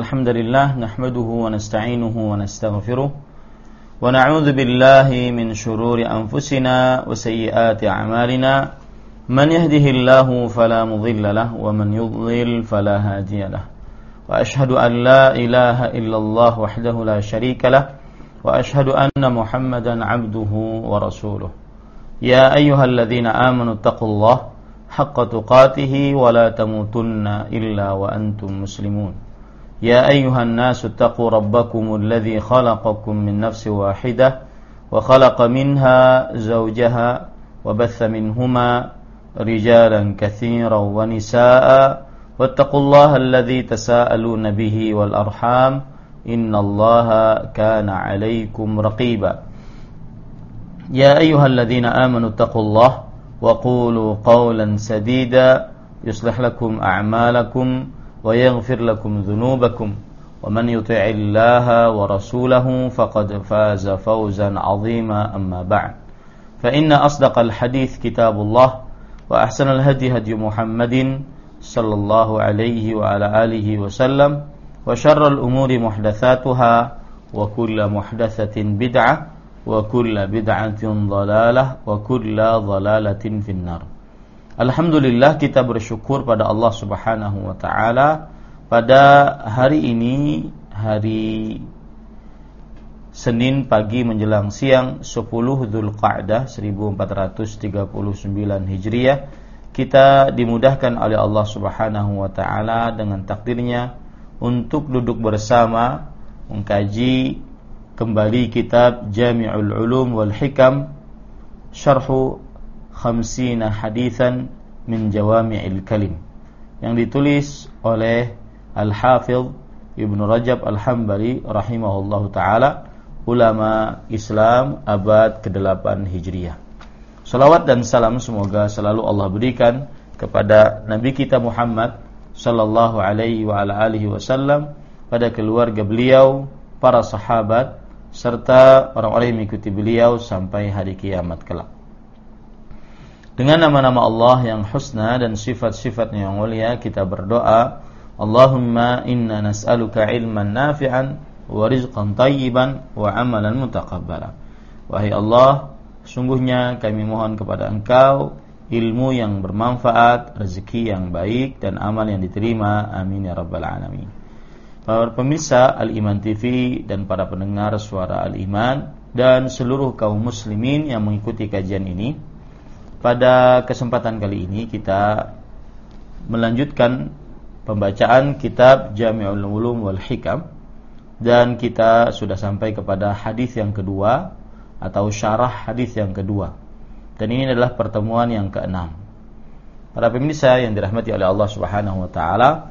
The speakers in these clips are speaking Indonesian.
الحمد لله نحمده ونستعينه ونستغفره ونعوذ بالله من شرور أنفسنا وسيئات أعمالنا من يهده الله فلا مضل له ومن يضلل فلا هادي له وأشهد أن لا إله إلا الله وحده لا شريك له وأشهد أن محمدا عبده ورسوله يا أيها الذين آمنوا اتقوا الله حق تقاته ولا تموتن إلا وأنتم مسلمون يا أيها الناس اتقوا ربكم الذي خلقكم من نفس واحدة وخلق منها زوجها وبث منهما رجالا كثيرا ونساء واتقوا الله الذي تساءلون به والأرحام إن الله كان عليكم رقيبا يا أيها الذين آمنوا اتقوا الله وقولوا قولا سديدا يصلح لكم أعمالكم ويغفر لكم ذنوبكم ومن يطع الله ورسوله فقد فاز فوزا عظيما أما بعد فإن أصدق الحديث كتاب الله وأحسن الهدي هدي محمد صلى الله عليه وعلى آله وسلم وشر الأمور محدثاتها وكل محدثة بدعة وكل بدعة ضلالة وكل ضلالة في النار. Alhamdulillah, kita bersyukur pada Allah Subhanahu wa taala pada hari ini, hari Senin pagi menjelang siang 10 Dzulqa'dah 1439 Hijriah, kita dimudahkan oleh Allah Subhanahu wa taala dengan takdirnya untuk duduk bersama mengkaji kembali kitab Jami'ul Ulum wal Hikam Syarhu 50 haditsan min Jawami'il Kalim yang ditulis oleh Al-Hafidh Ibnu Rajab Al-Hambali rahimahullahu taala, ulama Islam abad ke-8 Hijriah. Salawat dan salam semoga selalu Allah berikan kepada Nabi kita Muhammad sallallahu alaihi wa ala alihi wasallam, pada keluarga beliau, para sahabat serta orang-orang yang mengikuti beliau sampai hari kiamat kelak. Dengan nama-nama Allah yang husna dan sifat-sifatnya yang mulia, kita berdoa, Allahumma inna nas'aluka ilman nafi'an wa rizqan tayyiban wa amalan mutaqabbala. Wahai Allah, sungguhnya kami mohon kepada Engkau ilmu yang bermanfaat, rezeki yang baik, dan amal yang diterima. Amin ya rabbal alamin. Para pemirsa Al-Iman TV dan para pendengar suara Al-Iman dan seluruh kaum muslimin yang mengikuti kajian ini, pada kesempatan kali ini kita melanjutkan pembacaan kitab Jami'ul Ulum wal Hikam, dan kita sudah sampai kepada hadis yang kedua atau syarah hadis yang kedua, dan ini adalah pertemuan yang ke-6. Para pemirsa yang dirahmati oleh Allah Subhanahu wa taala,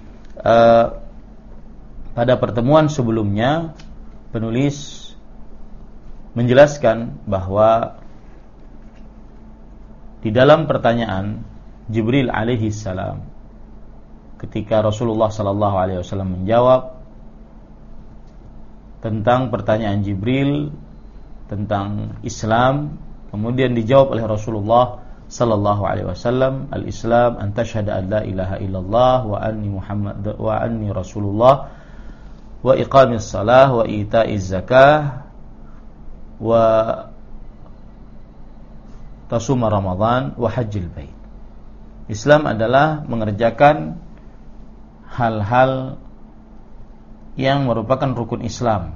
pada pertemuan sebelumnya penulis menjelaskan bahwa di dalam pertanyaan Jibril alaihi salam ketika Rasulullah sallallahu alaihi wasallam menjawab tentang pertanyaan Jibril tentang Islam, kemudian dijawab oleh Rasulullah sallallahu alaihi wasallam, al-Islam an tashhada an la ilaha illallah wa anni Muhammad wa anni Rasulullah wa iqamis shalah wa ita'iz zakah wa tasuma Ramadan wa hajjil bait. Islam adalah mengerjakan hal-hal yang merupakan rukun Islam,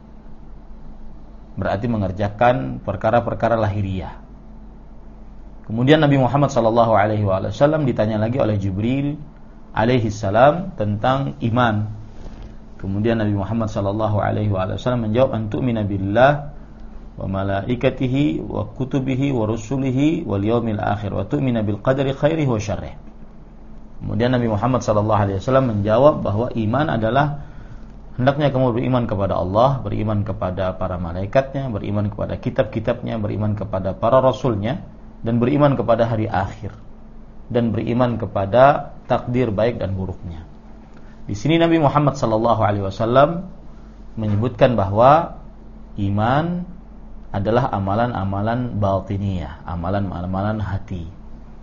berarti mengerjakan perkara-perkara lahiriah. Kemudian Nabi Muhammad sallallahu alaihi wasallam ditanya lagi oleh Jibril alaihi salam tentang iman. Kemudian Nabi Muhammad sallallahu alaihi wasallam menjawab, antu'mina billah wa malaikatihi wa kutubihi wa rusulihi wal yaumil akhir wa tu'mina bil qadari khairihi wa syarrihi. Kemudian Nabi Muhammad sallallahu alaihi wasallam menjawab bahwa iman adalah hendaknya kamu beriman kepada Allah, beriman kepada para malaikatnya, beriman kepada kitab-kitabnya, beriman kepada para rasulnya, dan beriman kepada hari akhir, dan beriman kepada takdir baik dan buruknya. Di sini Nabi Muhammad sallallahu alaihi wasallam menyebutkan bahwa iman adalah amalan-amalan batiniyah, amalan-amalan hati.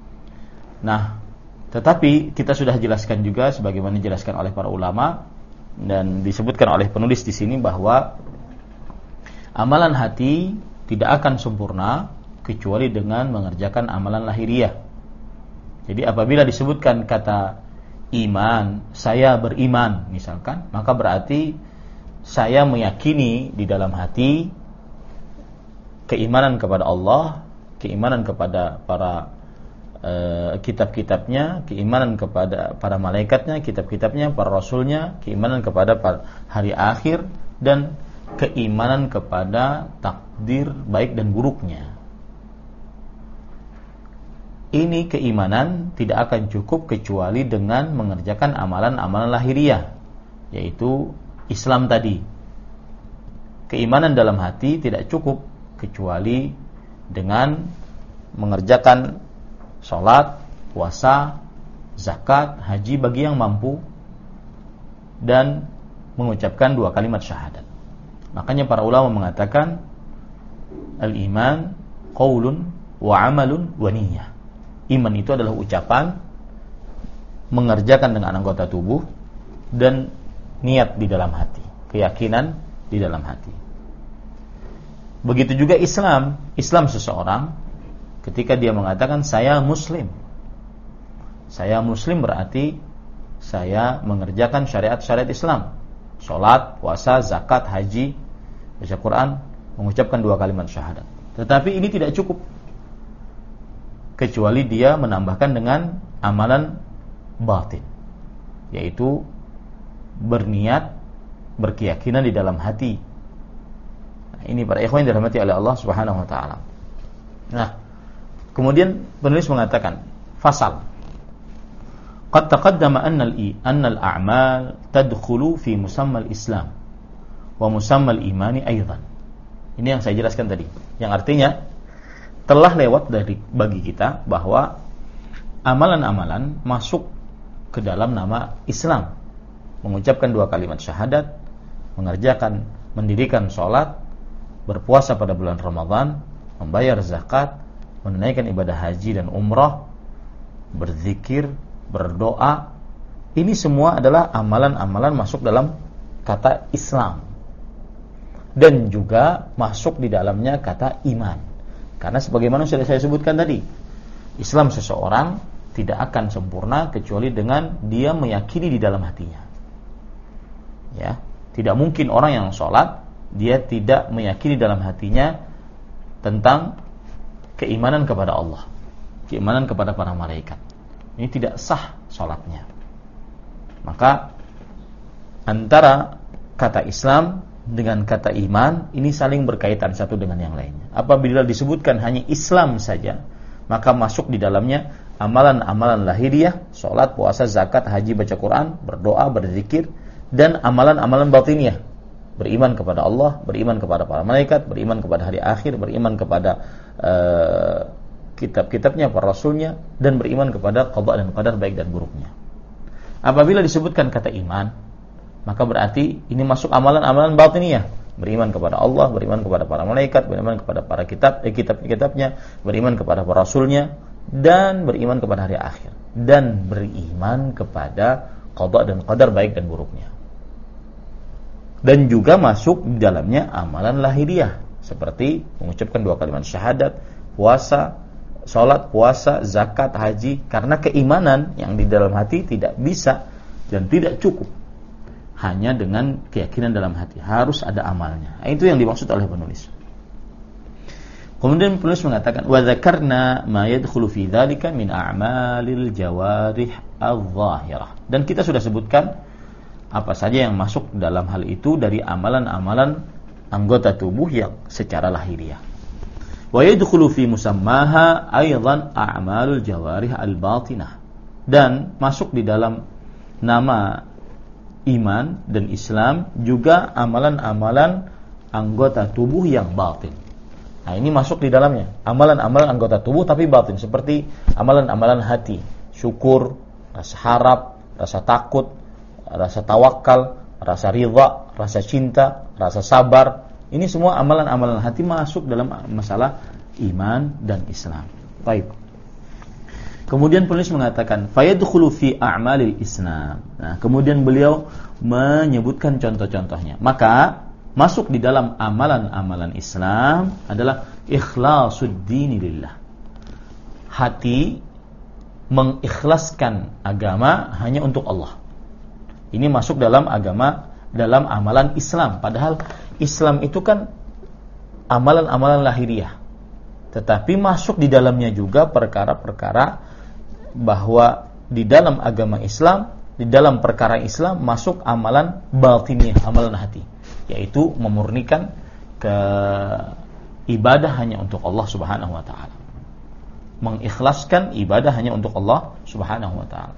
Nah, tetapi kita sudah jelaskan juga sebagaimana dijelaskan oleh para ulama Dan disebutkan oleh penulis di sini bahwa amalan hati tidak akan sempurna kecuali dengan mengerjakan amalan lahiriah. Jadi apabila disebutkan kata iman, saya beriman misalkan, maka berarti saya meyakini di dalam hati keimanan kepada Allah, keimanan kepada para kitab-kitabnya, keimanan kepada para malaikatnya, kitab-kitabnya, para rasulnya, keimanan kepada hari akhir, dan keimanan kepada takdir baik dan buruknya. Ini keimanan tidak akan cukup kecuali dengan mengerjakan amalan-amalan lahiriah, yaitu Islam tadi. Keimanan dalam hati tidak cukup kecuali dengan mengerjakan sholat, puasa, zakat, haji bagi yang mampu, dan mengucapkan 2 kalimat syahadat. Makanya para ulama mengatakan al-iman qaulun wa amalun wa niyyah. Iman itu adalah ucapan, mengerjakan dengan anggota tubuh, dan niat di dalam hati, keyakinan di dalam hati. Begitu juga Islam. Islam seseorang ketika dia mengatakan saya muslim. Saya muslim berarti saya mengerjakan syariat-syariat Islam. Salat, puasa, zakat, haji, baca Quran, mengucapkan 2 kalimat syahadat. Tetapi ini tidak cukup kecuali dia menambahkan dengan amalan batin, yaitu berniat, berkeyakinan di dalam hati. Nah, ini para ikhwan yang dirahmati oleh Allah Subhanahu wa taala. Nah, kemudian penulis mengatakan fasal qad taqaddama anna al-a'mal tadkhulu fi musamma al-islam wa musamma al-imani aidan. Ini yang saya jelaskan tadi, yang artinya telah lewat bagi kita bahwa amalan-amalan masuk ke dalam nama Islam. Mengucapkan 2 kalimat syahadat, mendirikan sholat, berpuasa pada bulan Ramadan, membayar zakat, menunaikan ibadah haji dan umrah, berzikir, berdoa. Ini semua adalah amalan-amalan masuk dalam kata Islam. Dan juga masuk di dalamnya kata iman. Karena sebagaimana sudah saya sebutkan tadi, Islam seseorang tidak akan sempurna kecuali dengan dia meyakini di dalam hatinya. Ya, tidak mungkin orang yang sholat dia tidak meyakini dalam hatinya tentang keimanan kepada Allah, keimanan kepada para malaikat. Ini tidak sah sholatnya. Maka antara kata Islam dengan kata iman ini saling berkaitan satu dengan yang lainnya. Apabila disebutkan hanya Islam saja, maka masuk di dalamnya amalan-amalan lahiriah, sholat, puasa, zakat, haji, baca Quran, berdoa, berzikir, dan amalan-amalan batiniah, beriman kepada Allah, beriman kepada para malaikat, beriman kepada hari akhir, beriman kepada kitab-kitabnya, para rasulnya, dan beriman kepada qada dan qadar baik dan buruknya. Apabila disebutkan kata iman, maka berarti ini masuk amalan-amalan batiniyah, beriman kepada Allah, beriman kepada para malaikat, beriman kepada para kitab-kitabnya, beriman kepada para rasulnya, dan beriman kepada hari akhir, dan beriman kepada qada dan qadar baik dan buruknya. Dan juga masuk di dalamnya amalan lahiriah, seperti mengucapkan 2 kalimat syahadat, puasa, salat, puasa, zakat, haji. Karena keimanan yang di dalam hati tidak bisa dan tidak cukup hanya dengan keyakinan dalam hati, harus ada amalnya. Itu yang dimaksud oleh penulis. Kemudian penulis mengatakan wa dzakarna ma yadkhulu fi dzalika min a'malil jawarih adh-dhahirah. Dan kita sudah sebutkan apa saja yang masuk dalam hal itu dari amalan-amalan anggota tubuh yang secara lahiriah. Wa yadkhulu fi musammaha aidan a'malul jawarih al-batinah. Dan masuk di dalam nama iman dan Islam juga amalan-amalan anggota tubuh yang batin. Nah, ini masuk di dalamnya amalan-amalan anggota tubuh tapi batin, seperti amalan-amalan hati, syukur, rasa harap, rasa takut, rasa tawakal, rasa ridha, rasa cinta, rasa sabar. Ini semua amalan-amalan hati masuk dalam masalah iman dan Islam. Baik. Kemudian penulis mengatakan fayadkhulu fi a'malil Islam. Nah, kemudian beliau menyebutkan contoh-contohnya. Maka masuk di dalam amalan-amalan Islam adalah ikhlasuddin lillah. Hati mengikhlaskan agama hanya untuk Allah. Ini masuk dalam amalan Islam. Padahal Islam itu kan amalan-amalan lahiriah. Tetapi masuk di dalamnya juga perkara-perkara bahwa di dalam agama Islam, di dalam perkara Islam masuk amalan batiniah, amalan hati, yaitu memurnikan ke ibadah hanya untuk Allah Subhanahu wa taala. Mengikhlaskan ibadah hanya untuk Allah Subhanahu wa taala.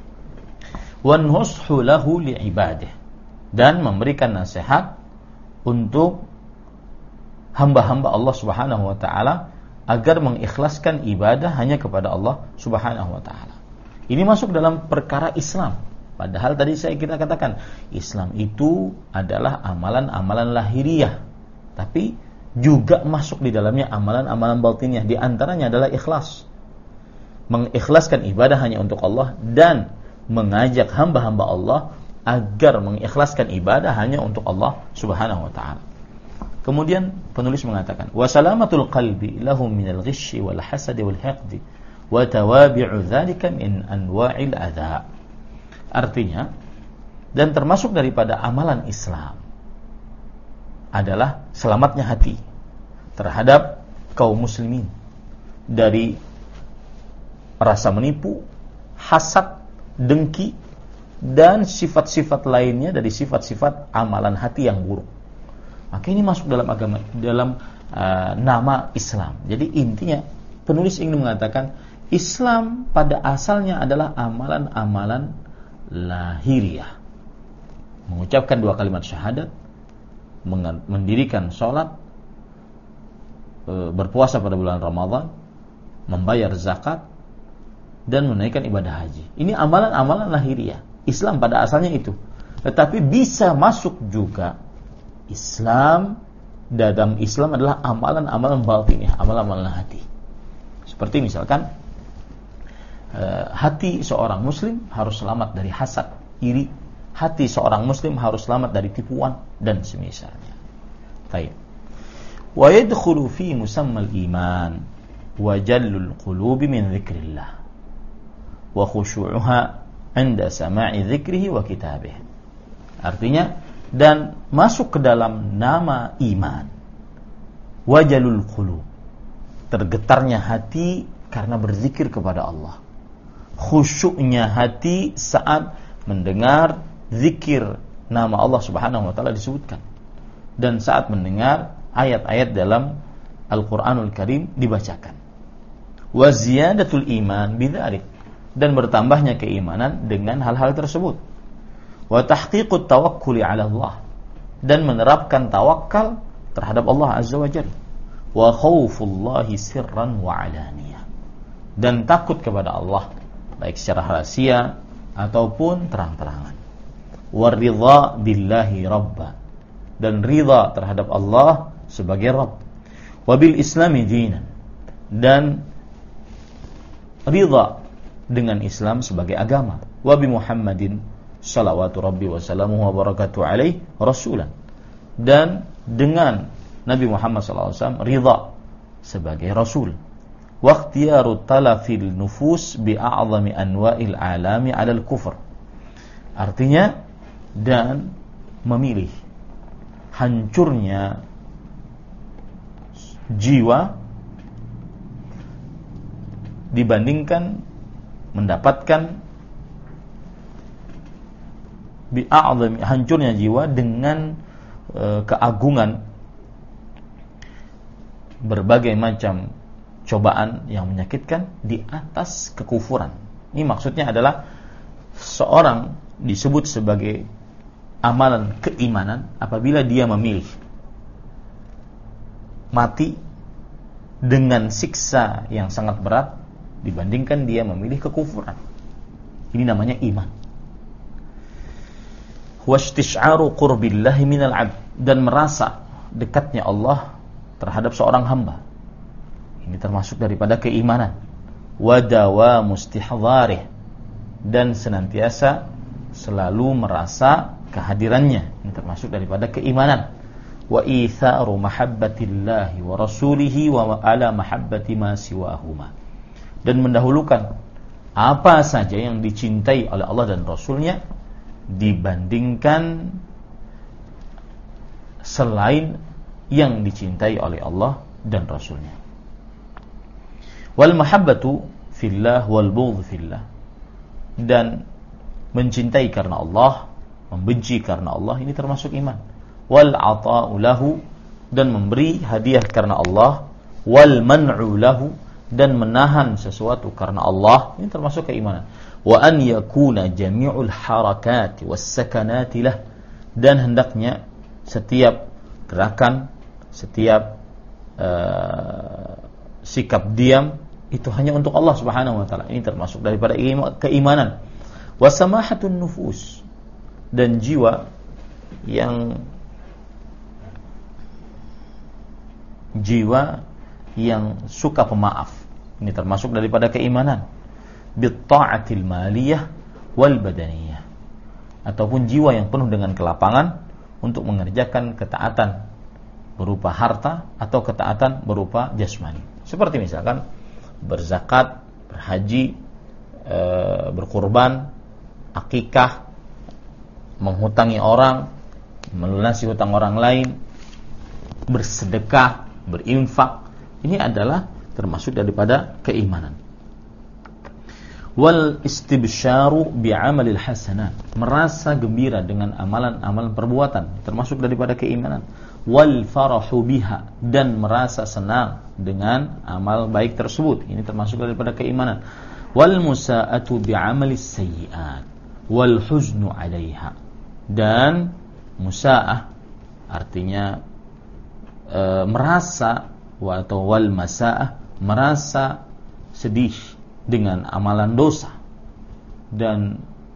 Wan nushu lahu li'ibadah, dan memberikan nasihat untuk hamba-hamba Allah Subhanahu wa taala agar mengikhlaskan ibadah hanya kepada Allah Subhanahu wa taala. Ini masuk dalam perkara Islam. Padahal tadi kita katakan Islam itu adalah amalan-amalan lahiriah, tapi juga masuk di dalamnya amalan-amalan batiniah. Di antaranya adalah ikhlas. Mengikhlaskan ibadah hanya untuk Allah dan mengajak hamba-hamba Allah agar mengikhlaskan ibadah hanya untuk Allah Subhanahu wa taala. Kemudian penulis mengatakan wa salamatul qalbi lahum minal ghishi wal hasadi wal hiqdi wa tawabi'u dzalika min anwa'il adza. Artinya, dan termasuk daripada amalan Islam adalah selamatnya hati terhadap kaum muslimin dari rasa menipu, hasad, dengki, dan sifat-sifat lainnya dari sifat-sifat amalan hati yang buruk. Maka ini masuk dalam agama, dalam nama Islam. Jadi intinya penulis ingin mengatakan Islam pada asalnya adalah amalan-amalan lahiriah. Mengucapkan 2 kalimat syahadat, mendirikan sholat, berpuasa pada bulan Ramadan, membayar zakat, dan menunaikan ibadah haji. Ini amalan-amalan lahiriah. Islam pada asalnya itu. Tetapi bisa masuk juga Islam, dalam Islam adalah amalan-amalan batiniah, amalan-amalan hati. Seperti misalkan hati seorang muslim harus selamat dari hasad, iri. Hati seorang muslim harus selamat dari tipuan dan semisalnya. Baik. Wa yadkhulu fi musammal iman wa jallul qulubi min dzikrillah wa khushu'uha 'inda sama'i dzikrihi wa kitabih. Artinya, dan masuk ke dalam nama iman, wajalul qulub, tergetarnya hati karena berzikir kepada Allah, khusyuknya hati saat mendengar zikir nama Allah Subhanahu wa taala disebutkan, dan saat mendengar ayat-ayat dalam Al-Qur'anul Karim dibacakan. Wa ziyadatul iman bidzalik, dan bertambahnya keimanan dengan hal-hal tersebut. Wa tahqiqut tawakkuli 'ala Allah, dan menerapkan tawakal terhadap Allah Azza wa Jalla. Wa khaufullahi sirran wa 'alaniyah, dan takut kepada Allah baik secara rahasia ataupun terang-terangan. Wa ridha billahi rabba, dan ridha terhadap Allah sebagai Rabb. Wa bil islami dinan, dan ridha dengan Islam sebagai agama. Wa bi Muhammadin salawatu rabbi wa salamuhu wa barakatuh alaih rasulan, dan dengan Nabi Muhammad SAW ridha sebagai rasul. Wa ikhtiyaru talafil nufus bi a'zami anwa'il alami 'alal kufr, artinya dan memilih hancurnya jiwa dibandingkan mendapatkan bi'a'zami, hancurnya jiwa dengan keagungan berbagai macam cobaan yang menyakitkan di atas kekufuran. Ini maksudnya adalah seorang disebut sebagai amalan keimanan apabila dia memilih mati dengan siksa yang sangat berat dibandingkan dia memilih kekufuran. Ini namanya iman. Wastish'aru qurbillahi minal 'abd, dan merasa dekatnya Allah terhadap seorang hamba. Ini termasuk daripada keimanan. wa dawamu istihdharih, dan senantiasa selalu merasa kehadirannya. Ini termasuk daripada keimanan. Wa itharu mahabbatillahi wa rasulihi wa ala mahabbati ma siwahuma, dan mendahulukan apa saja yang dicintai oleh Allah dan Rasulnya dibandingkan selain yang dicintai oleh Allah dan Rasulnya. Wal mahabbatu fillah wal bughdhu fillah, dan mencintai karena Allah, membenci karena Allah, ini termasuk iman. Wal ata'u lahu, dan memberi hadiah karena Allah. Wal man'u lahu, dan menahan sesuatu karena Allah, ini termasuk keimanan. Wa an yakuna jami'ul harakati was sakanati lah, dan hendaknya setiap gerakan, setiap sikap diam itu hanya untuk Allah Subhanahu wa taala. Ini termasuk daripada keimanan. Wasamahatun nufus, dan jiwa yang suka pemaaf, ini termasuk daripada keimanan. Bitta'atil maliyah wal badaniyah, ataupun jiwa yang penuh dengan kelapangan untuk mengerjakan ketaatan berupa harta atau ketaatan berupa jasmani. Seperti misalkan berzakat, berhaji, berkurban, akikah, menghutangi orang, melunasi hutang orang lain, bersedekah, berinfak. Ini adalah termasuk daripada keimanan. Wal istibsyaru bi'amalil hasanat, merasa gembira dengan amalan-amalan perbuatan, termasuk daripada keimanan. Wal farahu biha, dan merasa senang dengan amal baik tersebut, ini termasuk daripada keimanan. Wal musa'atu bi'amalis sayyi'at wal huznu 'alaiha, dan musa'ah artinya merasa, atau wal masa'ah, merasa sedih dengan amalan dosa dan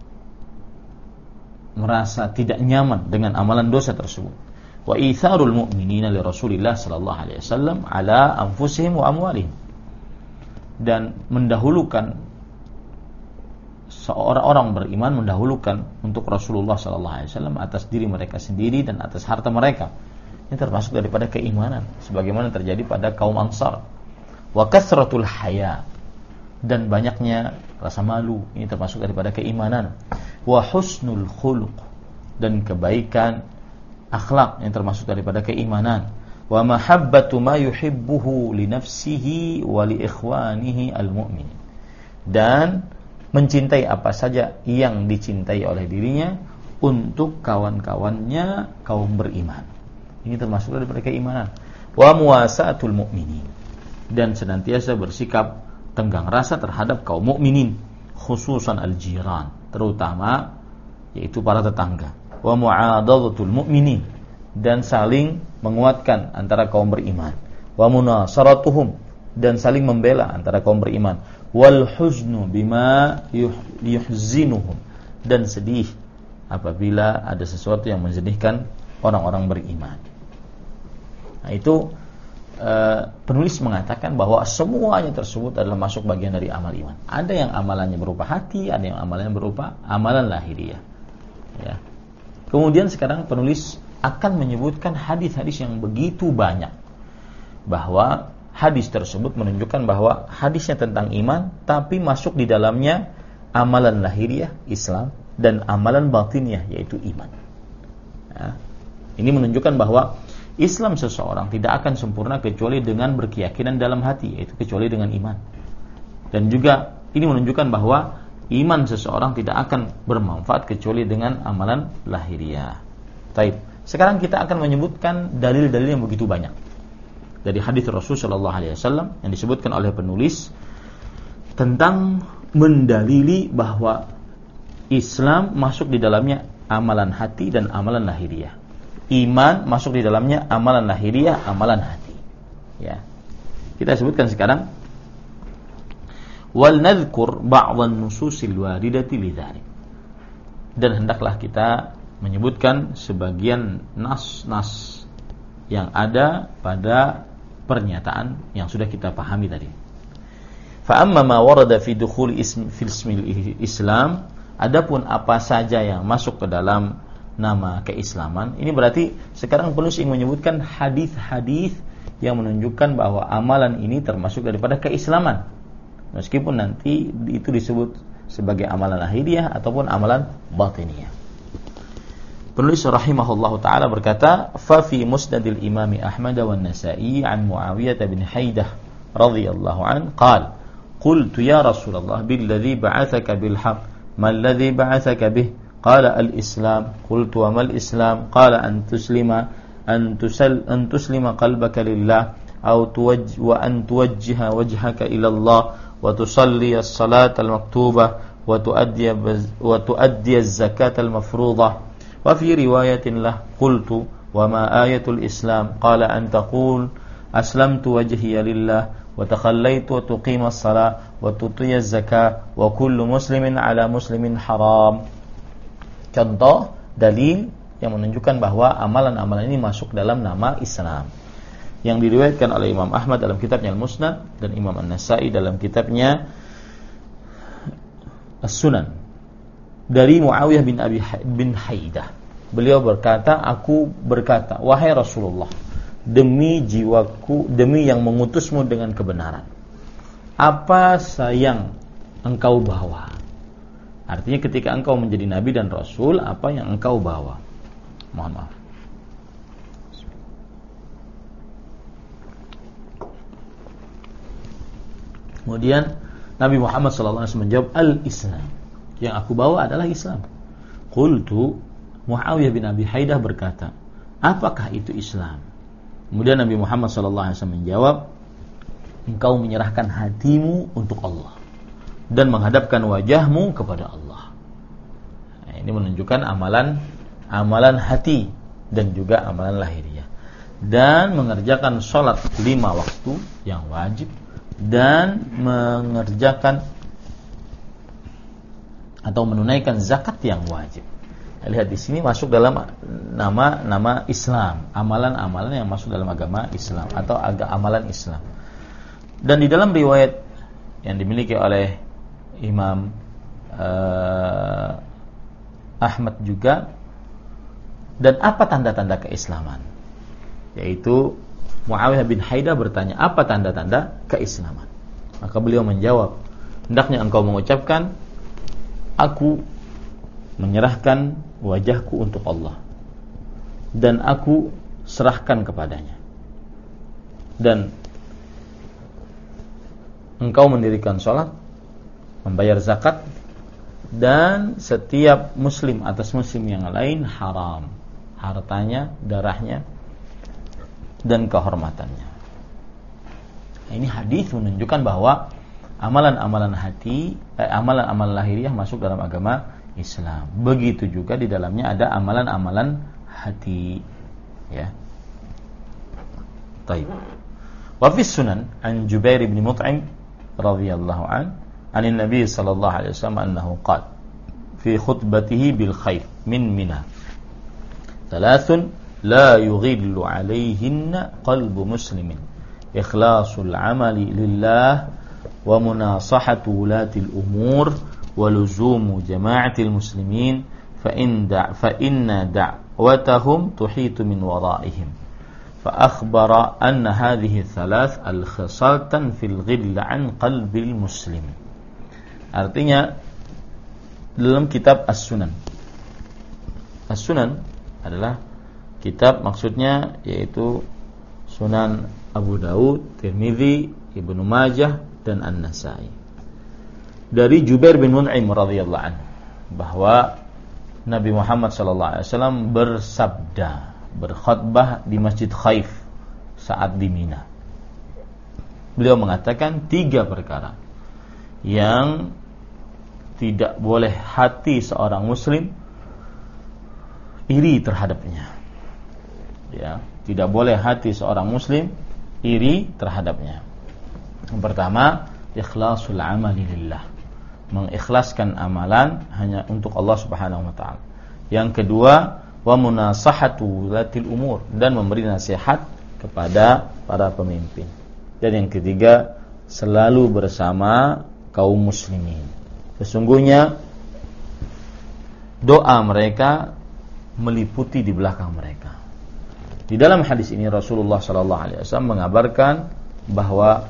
merasa tidak nyaman dengan amalan dosa tersebut. Wa itharul mu'minina li Rasulillah sallallahu alaihi wasallam ala anfusihim wa amwalihim, dan mendahulukan seorang beriman mendahulukan untuk Rasulullah sallallahu alaihi wasallam atas diri mereka sendiri dan atas harta mereka. Ini termasuk daripada keimanan, sebagaimana terjadi pada kaum Ansar. Wa kathratul haya, dan banyaknya rasa malu, ini termasuk daripada keimanan. Wa husnul khuluq, dan kebaikan akhlak, yang termasuk daripada keimanan. Wa mahabbatu ma yuhibbuhu li nafsihi wa li ikhwanihi al-mu'min, dan mencintai apa saja yang dicintai oleh dirinya untuk kawan-kawannya kaum beriman. Ini termasuk daripada keimanan. Wa muwasaatul mu'minin, dan senantiasa bersikap tenggang rasa terhadap kaum mukminin, khususan al-jiran, terutama yaitu para tetangga. Wa mu'adadatul mu'minin, dan saling menguatkan antara kaum beriman. Wa munasaratuhum, dan saling membela antara kaum beriman. Wal huznu bima yuhzinuhum, dan sedih apabila ada sesuatu yang mensedihkan orang-orang beriman. Nah, itu penulis mengatakan bahwa semuanya tersebut adalah masuk bagian dari amal iman. Ada yang amalannya berupa hati, ada yang amalannya berupa amalan lahiriah. Ya. Kemudian sekarang penulis akan menyebutkan hadis-hadis yang begitu banyak, bahwa hadis tersebut menunjukkan bahwa hadisnya tentang iman, tapi masuk di dalamnya amalan lahiriah Islam dan amalan batiniah yaitu iman. Ya. Ini menunjukkan bahwa Islam seseorang tidak akan sempurna kecuali dengan berkeyakinan dalam hati, yaitu kecuali dengan iman. Dan juga ini menunjukkan bahwa iman seseorang tidak akan bermanfaat kecuali dengan amalan lahiriah. Baik, sekarang kita akan menyebutkan dalil-dalil yang begitu banyak dari hadis Rasul sallallahu alaihi wasallam yang disebutkan oleh penulis tentang mendalili bahwa Islam masuk di dalamnya amalan hati dan amalan lahiriah. Iman masuk di dalamnya amalan lahiriah, amalan hati. Ya. Kita sebutkan sekarang. Wal nadhkur ba'dhan nususil waridati lidzalik. Dan hendaklah kita menyebutkan sebagian nas-nas yang ada pada pernyataan yang sudah kita pahami tadi. Fa amma ma warada fi dukhul ismil Islam, adapun apa saja yang masuk ke dalam nama keislaman, ini berarti sekarang penulis ingin menyebutkan hadis-hadis yang menunjukkan bahwa amalan ini termasuk daripada keislaman. Meskipun nanti itu disebut sebagai amalan lahiriah ataupun amalan batiniyah. Penulis rahimahullahu taala berkata, "Fa fi musnadil Imam Ahmad wa An-Nasa'i an Muawiyah bin Haidah radhiyallahu an qala qultu ya Rasulullah billadhi ba'athaka bil haqq ma alladhi ba'athaka bih qala al-islam qultu wa mal islam qala an tuslima qalbaka lillah aw tuwajjiha wajhaka ila Allah wa tusalli as-salata al-maktubah wa tuaddi az-zakata al-mafruḍah wa fi riwayatin lah qultu wa ma ayatul islam qala an taqul aslamtu wajhiya lillah wa takhallaitu wa tuqima as-salah wa tu'tiya az-zakah wa kullu muslimin ala muslimin haram." Contoh dalil yang menunjukkan bahwa amalan-amalan ini masuk dalam nama Islam, yang diriwayatkan oleh Imam Ahmad dalam kitabnya Al-Musnad dan Imam An-Nasa'i dalam kitabnya As-Sunan dari Muawiyah bin Haidah. Beliau berkata, aku berkata, wahai Rasulullah, demi jiwaku, demi yang mengutusmu dengan kebenaran, apa yang engkau bawa? Artinya ketika engkau menjadi nabi dan rasul, apa yang engkau bawa? Mohon maaf. Kemudian Nabi Muhammad SAW menjawab, al-Islam, yang aku bawa adalah Islam. Qultu, Muawiyah bin Abi Haidah berkata, apakah itu Islam? Kemudian Nabi Muhammad SAW menjawab, engkau menyerahkan hatimu untuk Allah dan menghadapkan wajahmu kepada Allah. Nah, ini menunjukkan amalan hati dan juga amalan lahiriah, dan mengerjakan sholat 5 waktu yang wajib, dan mengerjakan atau menunaikan zakat yang wajib. Lihat di sini masuk dalam nama Islam, amalan-amalan yang masuk dalam agama Islam atau amalan Islam. Dan di dalam riwayat yang dimiliki oleh Imam Ahmad juga, dan apa tanda-tanda keislaman? Yaitu Muawiyah bin Haidah bertanya, apa tanda-tanda keislaman? Maka beliau menjawab, hendaknya engkau mengucapkan, aku menyerahkan wajahku untuk Allah dan aku serahkan kepadanya, dan engkau mendirikan sholat, membayar zakat, dan setiap muslim atas muslim yang lain haram hartanya, darahnya, dan kehormatannya. Ini hadis menunjukkan bahwa amalan-amalan hati, amalan-amalan lahiriah masuk dalam agama Islam. Begitu juga di dalamnya ada amalan-amalan hati, ya. Baik. Wa fi Sunan an Jubair bin Mut'im radhiyallahu an Nabi sallallahu alaihi wasallam annahu qala fi khutbatihi bil khair min Mina, thalathun la yughillu alaihinna qalbu muslimin, ikhlasul amali lillah wa munasahatu wulatil umur wa luzumu jama'atil muslimin fa inna da'watahum tuhitu min waraihim. Fa akhbara anna hadhihi thalath al-khisaltan fil ghilla an qalbil muslim. Artinya dalam kitab As-Sunan. As-Sunan adalah kitab, maksudnya yaitu Sunan Abu Daud, Tirmidzi, Ibnu Majah, dan An-Nasa'i. Dari Jubair bin Mut'im radhiyallahu anhu bahwa Nabi Muhammad sallallahu alaihi wasallam bersabda, berkhutbah di Masjid Khaif saat di Mina. Beliau mengatakan 3 perkara yang tidak boleh hati seorang muslim iri terhadapnya. Ya, tidak boleh hati seorang muslim iri terhadapnya. Yang pertama, ikhlasul amali lillah, mengikhlaskan amalan hanya untuk Allah Subhanahu wa taala. Yang kedua, wa munasahatu wulatil umur, dan memberi nasihat kepada para pemimpin. Dan yang ketiga, selalu bersama kaum muslimin. Sesungguhnya doa mereka meliputi di belakang mereka. Di dalam hadis ini Rasulullah sallallahu alaihi wasallam mengabarkan bahwa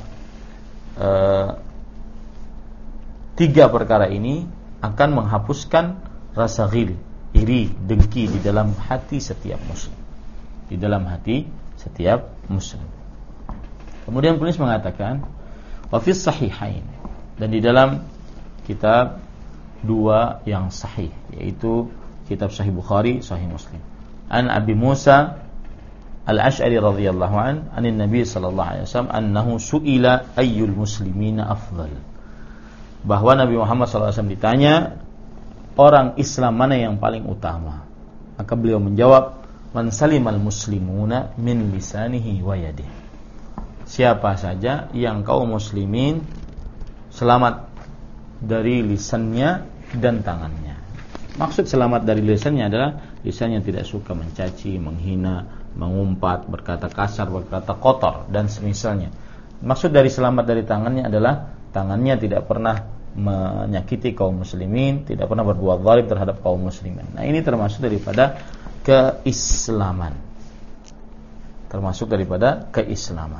3 perkara ini akan menghapuskan rasa ghil, iri, dengki di dalam hati setiap muslim. Di dalam hati setiap muslim. Kemudian penulis mengatakan wa fis sahihain, dan di dalam kitab 2 yang sahih, yaitu kitab Sahih Bukhari, Sahih Muslim. An Abi Musa Al-Ash'ari radhiyallahu anin Nabi sallallahu alaihi wasallam annahu su'ila ayyul muslimina afdal. Bahwa Nabi Muhammad sallallahu alaihi wasallam ditanya orang Islam mana yang paling utama. Maka beliau menjawab, man salimal muslimuna min lisanihi wa yadihi. Siapa saja yang kaum muslimin selamat dari lisannya dan tangannya. Maksud selamat dari lisannya adalah lisannya tidak suka mencaci, menghina, mengumpat, berkata kasar, berkata kotor dan semisalnya. Maksud dari selamat dari tangannya adalah tangannya tidak pernah menyakiti kaum muslimin, tidak pernah berbuat zalim terhadap kaum muslimin. Nah, ini termasuk daripada keislaman. Termasuk daripada keislaman.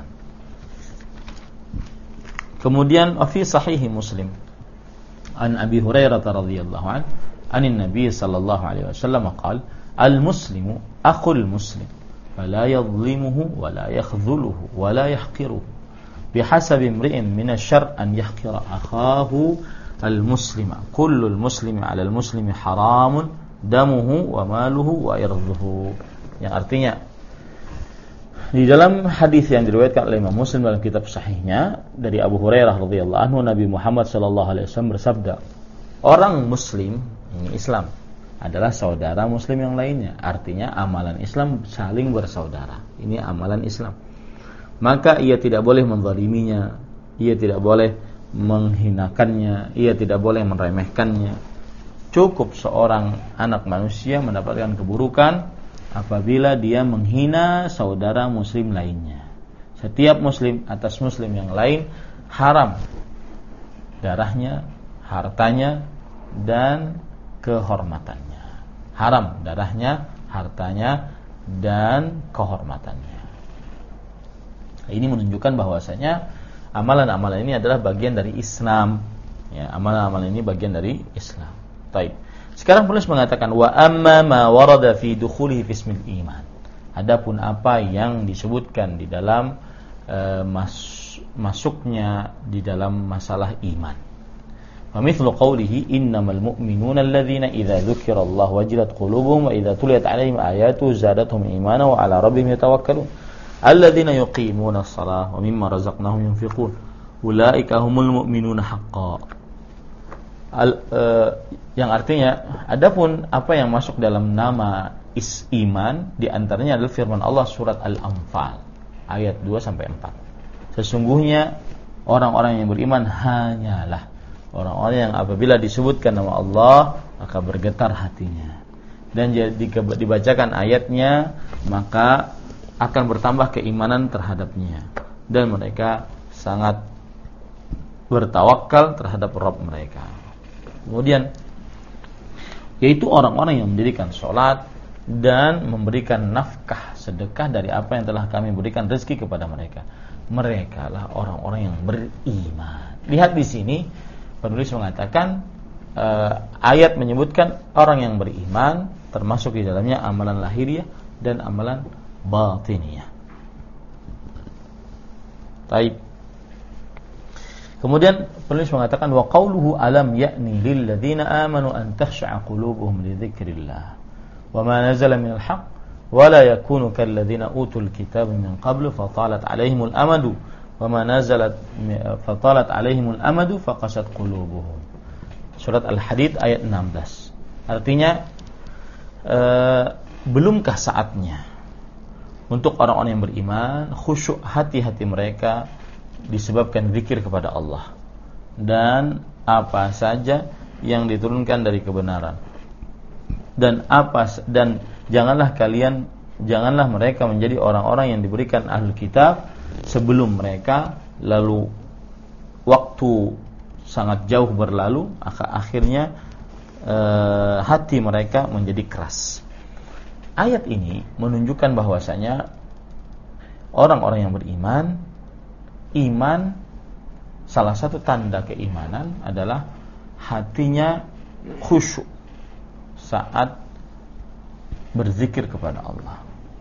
Kemudian fi sahih Muslim an Abi Hurairah radhiyallahu anhu anin Nabi sallallahu alaihi wasallam qala al-muslimu akhul muslim fala yadhlimuhu wala yakhdhuluhu wala yahqiruhu bihasabi imri'in min asy-syarr an yahqira akhahu al-muslima kullu al-muslimi 'ala al-muslimi haramun damuhu wa maluhu wa irduhu. Yang artinya di dalam hadis yang diriwayatkan oleh Imam Muslim dalam kitab sahihnya dari Abu Hurairah radhiyallahu anhu, Nabi Muhammad sallallahu alaihi wasallam bersabda, orang muslim, ini Islam, adalah saudara muslim yang lainnya. Artinya amalan Islam saling bersaudara. Ini amalan Islam. Maka ia tidak boleh menzaliminya, ia tidak boleh menghinakannya, ia tidak boleh meremehkannya. Cukup seorang anak manusia mendapatkan keburukan apabila dia menghina saudara muslim lainnya. Setiap muslim atas muslim yang lain haram darahnya, hartanya, dan kehormatannya. Haram darahnya, hartanya, dan kehormatannya. Ini menunjukkan bahwasanya amalan-amalan ini adalah bagian dari Islam. Ya, amalan-amalan ini bagian dari Islam. Baik. Sekarang penulis mengatakan wa amma ma warada fi dukhulihi fi ismil iman. Adapun apa yang disebutkan di dalam masuknya di dalam masalah iman. Wa mithlu qawlihi innamal mu'minuna alladhina idza dzukirallahu wajilat qulubuhum wa idza tuliyat 'alaihim ayatuhu zadatuhum imanan wa 'ala rabbihim yatawakkalun. Alladhina yuqimuna as-salata wa mimma razaqnahum yunfiqun. Ulaika humul mu'minuna haqqan. Yang artinya adapun apa yang masuk dalam nama iman di antaranya adalah firman Allah surat Al-Anfal ayat 2 sampai 4. Sesungguhnya orang-orang yang beriman hanyalah orang-orang yang apabila disebutkan nama Allah maka bergetar hatinya. Dan jika dibacakan ayatnya maka akan bertambah keimanan terhadapnya dan mereka sangat bertawakal terhadap Rabb mereka. Kemudian yaitu orang-orang yang mendirikan sholat dan memberikan nafkah sedekah dari apa yang telah kami berikan rezeki kepada mereka. Mereka lah orang-orang yang beriman. Lihat di sini penulis mengatakan ayat menyebutkan orang yang beriman termasuk di dalamnya amalan lahiriah dan amalan batiniyah. Baik. Kemudian penulis mengatakan wa qauluhu alam ya'ni lil ladzina amanu an takhsha'a qulubuhum li dzikrillah wa ma nazala minal haqq wa la yakunu kal ladzina utul kitaba min qablu fatalat 'alaihimul amadu wa ma nazalat fatalat 'alaihimul amadu faqasat qulubuhum. Surat Al-Hadid ayat 16. Artinya belumkah saatnya untuk orang-orang yang beriman khusyuk hati-hati mereka disebabkan zikir kepada Allah dan apa saja yang diturunkan dari kebenaran dan janganlah mereka menjadi orang-orang yang diberikan ahlul kitab sebelum mereka lalu waktu sangat jauh berlalu, akhirnya hati mereka menjadi keras. Ayat ini menunjukkan bahwasanya orang-orang yang beriman, iman, salah satu tanda keimanan adalah hatinya khusyuk saat berzikir kepada Allah.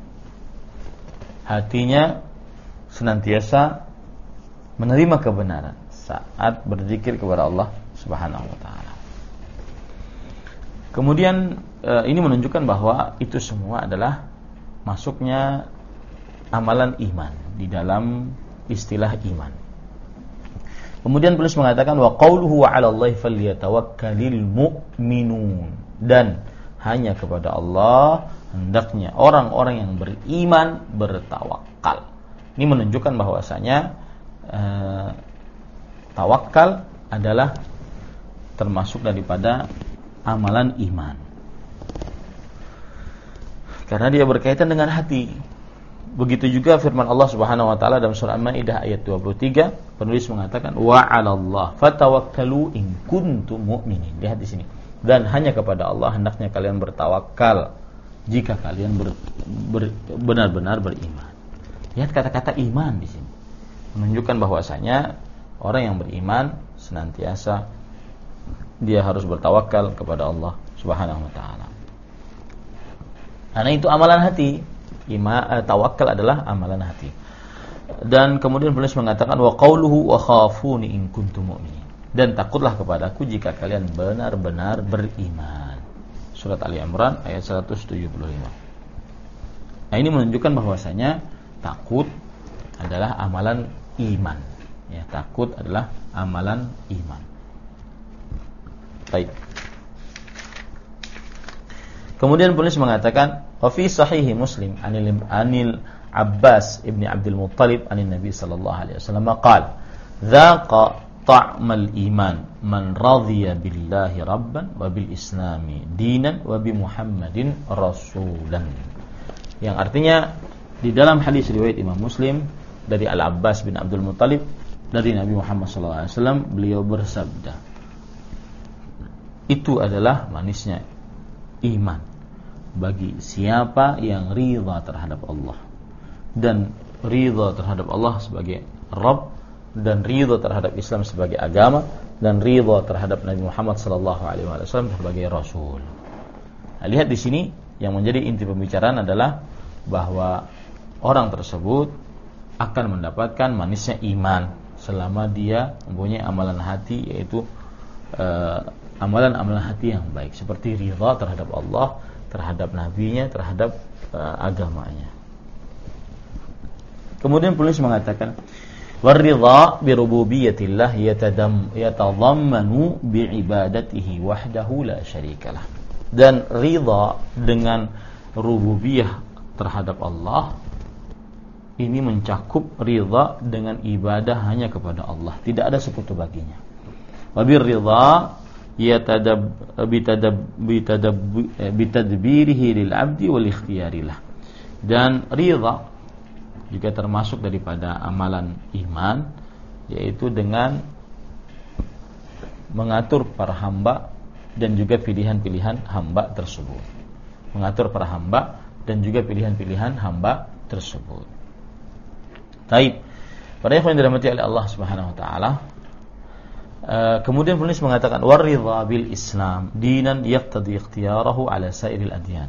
Hatinya senantiasa menerima kebenaran saat berzikir kepada Allah Subhanahu wa taala. Kemudian ini menunjukkan bahwa itu semua adalah masuknya amalan iman di dalam istilah iman. Kemudian penulis mengatakan wa qauluhu wa 'alallahi falyatawakkalul mu'minun, dan hanya kepada Allah hendaknya orang-orang yang beriman bertawakal. Ini menunjukkan bahwasanya tawakal adalah termasuk daripada amalan iman, karena dia berkaitan dengan hati. Begitu juga firman Allah Subhanahu wa taala dalam surah Al-Maidah ayat 23, penulis mengatakan wa 'alallah fatawakkalu in kuntum mu'minin. Lihat di sini. Dan hanya kepada Allah hendaknya kalian bertawakal jika kalian benar-benar beriman. Lihat kata-kata iman di sini. Menunjukkan bahwasanya orang yang beriman senantiasa dia harus bertawakal kepada Allah Subhanahu wa taala. Karena itu amalan hati. Tawakal adalah amalan hati. Dan kemudian penulis mengatakan wa qauluhu wa khafuni in kuntum mu'minin, dan takutlah kepadaku jika kalian benar-benar beriman. Surat Ali Imran ayat 175. Nah, ini menunjukkan bahwasanya takut adalah amalan iman. Ya, takut adalah amalan iman. Baik. Kemudian penulis mengatakan wa fi sahih Muslim anil Abbas ibni Abdul Muttalib anin Nabi sallallahu alaihi wasallam qala dzaqa ta'mal iman man radhiya billahi rabban wa bil islami dinan wa bi Muhammadin rasulan. Yang artinya di dalam hadis riwayat Imam Muslim dari Al Abbas bin Abdul Muttalib dari Nabi Muhammad sallallahu alaihi wasallam, beliau bersabda, itu adalah manisnya iman bagi siapa yang ridha terhadap Allah, dan ridha terhadap Allah sebagai Rabb, dan ridha terhadap Islam sebagai agama, dan ridha terhadap Nabi Muhammad sallallahu alaihi wasallam sebagai rasul. Nah, lihat di sini yang menjadi inti pembicaraan adalah bahwa orang tersebut akan mendapatkan manisnya iman selama dia mempunyai amalan hati, yaitu amalan-amalan hati yang baik seperti ridha terhadap Allah, terhadap nabinya, terhadap agamanya. Kemudian penulis mengatakan waridha bi rububiyyatillah yatadhammanu bi ibadatihi wahdahu la syarikalah. Dan ridha dengan rububiyah terhadap Allah ini mencakup ridha dengan ibadah hanya kepada Allah, tidak ada sekutu baginya. Wa bir ridha bitadbirihi lil abdi wal ikhtiyarilah. Dan ridha juga termasuk daripada amalan iman, yaitu dengan mengatur para hamba dan juga pilihan-pilihan hamba tersebut. Mengatur para hamba dan juga pilihan-pilihan hamba tersebut. Taib. Para ikhwan yang dirahmati oleh Allah Subhanahu wa taala, kemudian penulis mengatakan waridha bil Islam dinan yaqtadi ikhtiyarahu ala sairil adyan.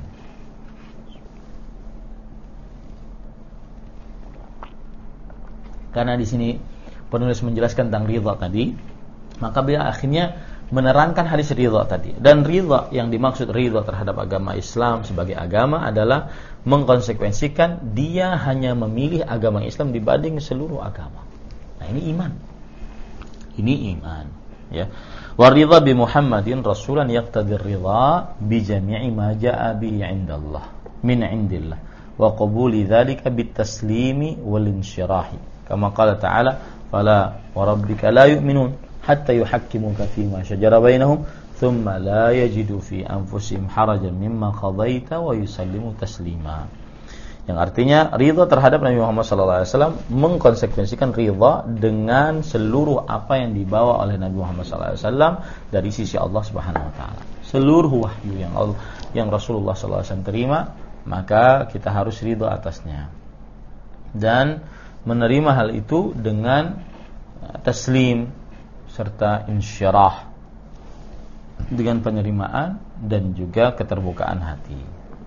Karena di sini penulis menjelaskan tentang ridha tadi, maka beliau akhirnya menerangkan hadis ridha tadi. Dan ridha yang dimaksud ridha terhadap agama Islam sebagai agama adalah mengkonsekuensikan dia hanya memilih agama Islam dibanding seluruh agama. Nah, ini iman. Ini iman, ya. Waridha bi Muhammadin rasulan yaqtadi ridha bi jami'i ma jaa'a bihi 'indallah min 'indillah wa qabuli dzalika bit taslimi wal insyirahi. Kama qala ta'ala fala wa rabbika la yu'minun hatta yuhakkimuka fima shajara bainahum thumma la yajidu fi anfusihim harajan mimma qadaita wa yusallimu taslima. Yang artinya ridha terhadap Nabi Muhammad SAW mengkonsekuensikan ridha dengan seluruh apa yang dibawa oleh Nabi Muhammad SAW dari sisi Allah Subhanahu Wa Taala. Seluruh wahyu yang Rasulullah SAW terima, maka kita harus ridha atasnya dan menerima hal itu dengan taslim serta insyirah, dengan penerimaan dan juga keterbukaan hati.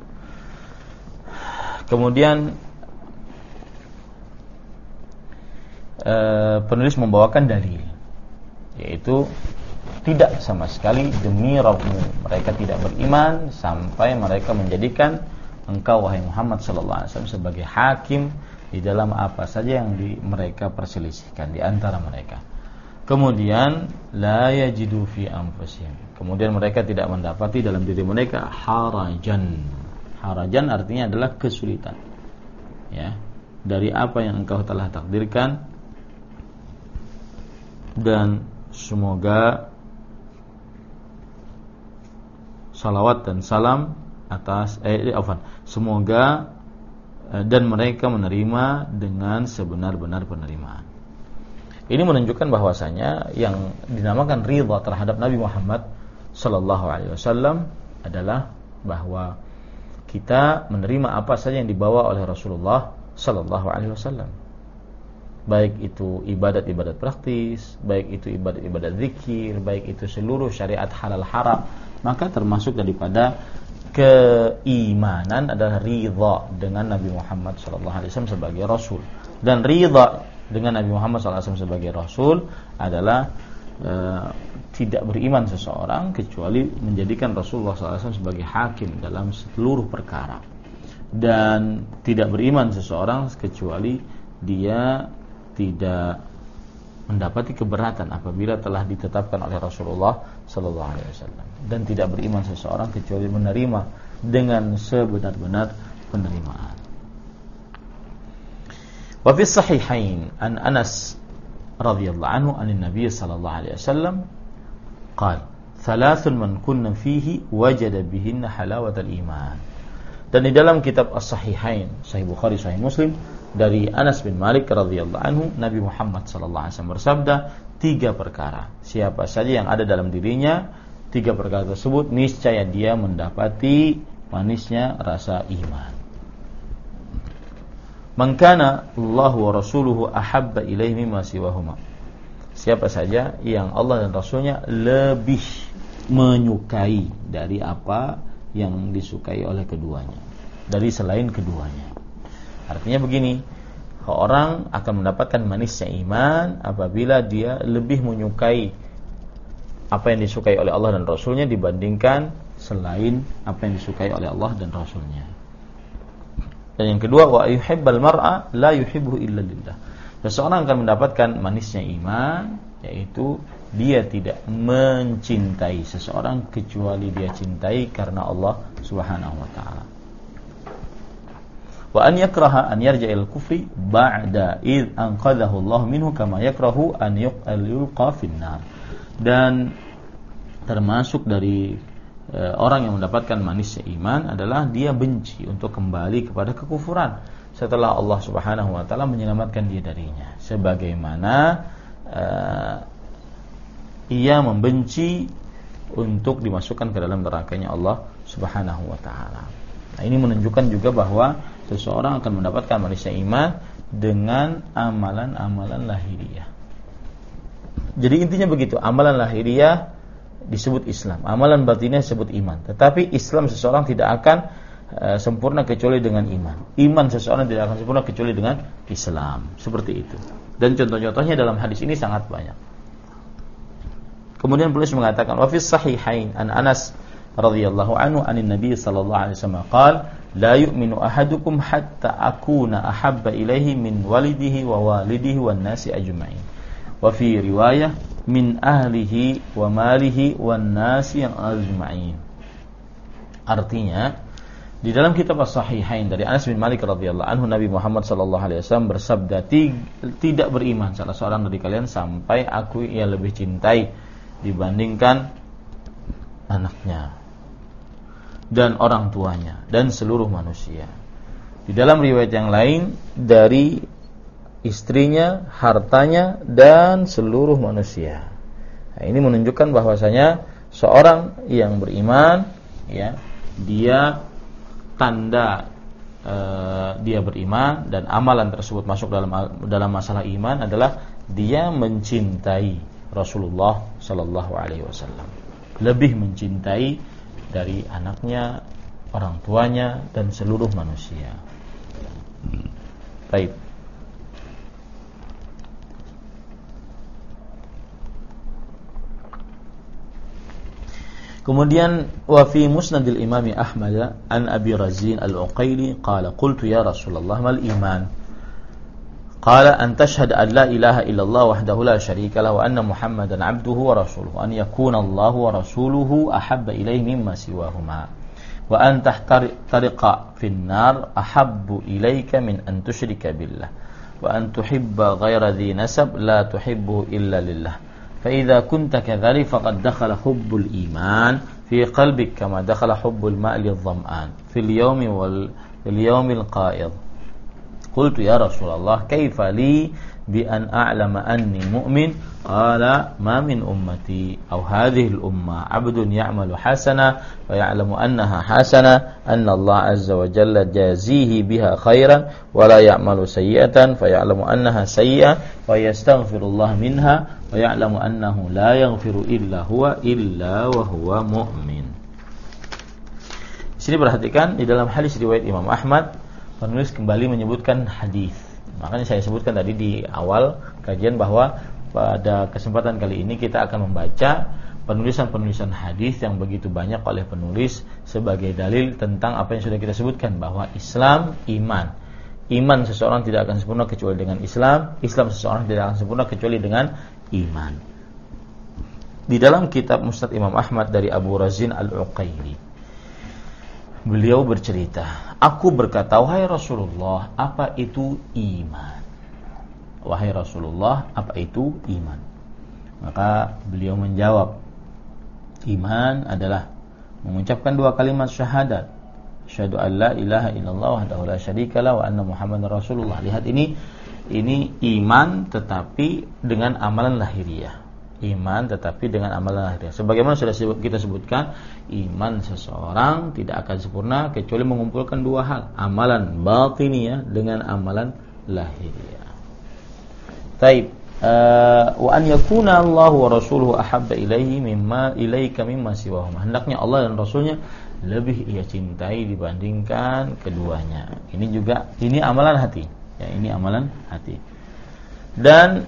Kemudian penulis membawakan dalil, yaitu tidak sama sekali demi Rabbmu mereka tidak beriman sampai mereka menjadikan engkau wahai Muhammad sallallahu alaihi wasallam sebagai hakim di dalam apa saja yang mereka perselisihkan di antara mereka. Kemudian la yajidu fi anfusihim, kemudian mereka tidak mendapati dalam diri mereka harajan. Harajan artinya adalah kesulitan, ya, dari apa yang engkau telah takdirkan. Dan semoga salawat dan salam atas semoga dan mereka menerima dengan sebenar-benar penerimaan. Ini menunjukkan bahwasanya yang dinamakan ridha terhadap Nabi Muhammad sallallahu alaihi wasallam adalah bahwa kita menerima apa saja yang dibawa oleh Rasulullah sallallahu alaihi wasallam. Baik itu ibadat-ibadat praktis, baik itu ibadat-ibadat zikir, baik itu seluruh syariat halal haram, maka termasuk daripada keimanan adalah ridha dengan Nabi Muhammad sallallahu alaihi wasallam sebagai rasul. Dan ridha dengan Nabi Muhammad sallallahu alaihi wasallam sebagai rasul adalah tidak beriman seseorang kecuali menjadikan Rasulullah SAW sebagai hakim dalam seluruh perkara, dan tidak beriman seseorang kecuali dia tidak mendapati keberatan apabila telah ditetapkan oleh Rasulullah SAW, dan tidak beriman seseorang kecuali menerima dengan sebenar-benar penerimaan. Wa fi sahihain an Anas radhiyallahu anhu anin Nabi sallallahu alaihi wasallam qala thalathun man kunna fihi wajada bihinna halawatal iman. Dan di dalam kitab As-Sahihain, Sahih Bukhari, Sahih Muslim, dari Anas bin Malik radhiyallahu anhu, Nabi Muhammad sallallahu alaihi wasallam bersabda, 3 perkara siapa saja yang ada dalam dirinya 3 perkara tersebut, niscaya dia mendapati manisnya rasa iman. Man kana Allah wa rasuluhu ahabba ilaihi mimma siwahuma. Siapa saja yang Allah dan Rasulnya lebih menyukai dari apa yang disukai oleh keduanya, dari selain keduanya. Artinya begini, orang akan mendapatkan manisnya iman apabila dia lebih menyukai apa yang disukai oleh Allah dan Rasulnya dibandingkan selain apa yang disukai oleh Allah dan Rasulnya. Dan yang kedua, wa yuhibbal mar'a la yuhibbu illa lillah. Seseorang akan mendapatkan manisnya iman, yaitu dia tidak mencintai seseorang kecuali dia cintai karena Allah Subhanahu wa taala. Wa an yakraha an yarja'il kufri ba'da id anqadhahu Allah minhu kama yakrahu an yulqa fin-nar. Dan termasuk dari orang yang mendapatkan manisnya iman adalah dia benci untuk kembali kepada kekufuran setelah Allah Subhanahu wa taala menyelamatkan dia darinya, sebagaimana ia membenci untuk dimasukkan ke dalam nerakanya Allah Subhanahu wa taala. Nah, ini menunjukkan juga bahwa seseorang akan mendapatkan manisnya iman dengan amalan-amalan lahiriah. Jadi intinya begitu, amalan lahiriah disebut Islam, amalan batinnya disebut iman. Tetapi Islam seseorang tidak akan sempurna kecuali dengan iman. Iman seseorang tidak akan sempurna kecuali dengan Islam. Seperti itu. Dan contoh-contohnya dalam hadis ini sangat banyak. Kemudian penulis mengatakan, wa fi sahihain an Anas radhiyallahu anhu anin Nabi sallallahu alaihi wasallam qala la yu'minu ahadukum hatta akuna ahabba ilaihi min walidihi wa walidihi wan nasi ajma'in. Wa fi riwayah min ahlihi wa malihi wan nasi ajma'in. Artinya, di dalam kitab As-Sahihain dari Anas bin Malik radhiyallahu anhu, Nabi Muhammad sallallahu alaihi wasallam bersabda, tidak beriman salah seorang dari kalian sampai aku ia lebih cintai dibandingkan anaknya dan orang tuanya dan seluruh manusia. Di dalam riwayat yang lain dari istrinya, hartanya, dan seluruh manusia. Nah, ini menunjukkan bahwasanya seorang yang beriman, ya, dia tanda dia beriman dan amalan tersebut masuk dalam masalah iman adalah dia mencintai Rasulullah Sallallahu Alaihi Wasallam, lebih mencintai dari anaknya, orang tuanya, dan seluruh manusia. Baik. Kemudian wa fi musnadil Imam Ahmad an Abi Razin al-Uqayli qala qultu ya Rasulullah mal iman qala an tashhad an la ilaha illallah wahdahu la syarika lahu wa anna Muhammadan abduhu wa rasuluhu an yakuna Allah wa rasuluhu ahabba ilayhi mimma siwahuma wa an tahtariqa fin nar ahabbu ilayka min an tusyrika billah wa an tuhibba ghayra dhi nasab la tuhibbu illa lillah فإذا كنت كذلك فقد دخل حب الإيمان في قلبك كما دخل حب الماء للظمآن في اليوم القائض قلت يا رسول الله كيف لي بأن أعلم أني مؤمن قال ما من أمتي أو هذه الأمة عبد يعمل حسنة ويعلم أنها حسنة أن الله عز وجل جازيه بها خيرا ولا يعمل سيئة فيعلم أنها سيئة ويستغفر الله منها ويعلم أنه لا يغفر إلا هو إلا وهو مؤمن. Di sini perhatikan di dalam hadis riwayat Imam Ahmad, penulis kembali menyebutkan hadis. Makanya saya sebutkan tadi di awal kajian bahwa pada kesempatan kali ini kita akan membaca penulisan-penulisan hadis yang begitu banyak oleh penulis sebagai dalil tentang apa yang sudah kita sebutkan, bahwa Islam iman. Iman seseorang tidak akan sempurna kecuali dengan Islam, Islam seseorang tidak akan sempurna kecuali dengan iman. Di dalam kitab Musnad Imam Ahmad dari Abu Razin al-Uqayli, beliau bercerita, aku berkata, wahai Rasulullah, apa itu iman? Wahai Rasulullah, apa itu iman? Maka beliau menjawab, iman adalah mengucapkan dua kalimat syahadat, asyhadu an la ilaha illallah wahdahu la syarikalah wa anna Muhammadar Rasulullah. Lihat ini iman tetapi dengan amalan lahiriah. Iman tetapi dengan amalan lahiriah. Sebagaimana sudah kita sebutkan, iman seseorang tidak akan sempurna kecuali mengumpulkan dua hal, amalan batiniyah dengan amalan lahiriah. Taib, wa an yakuna Allah wa rasuluhu ahabba ilaihi mimma ilaika mimma siwahuma. Hendaknya Allah dan Rasulnya lebih ia cintai dibandingkan keduanya. Ini amalan hati. Ya, ini amalan hati. Dan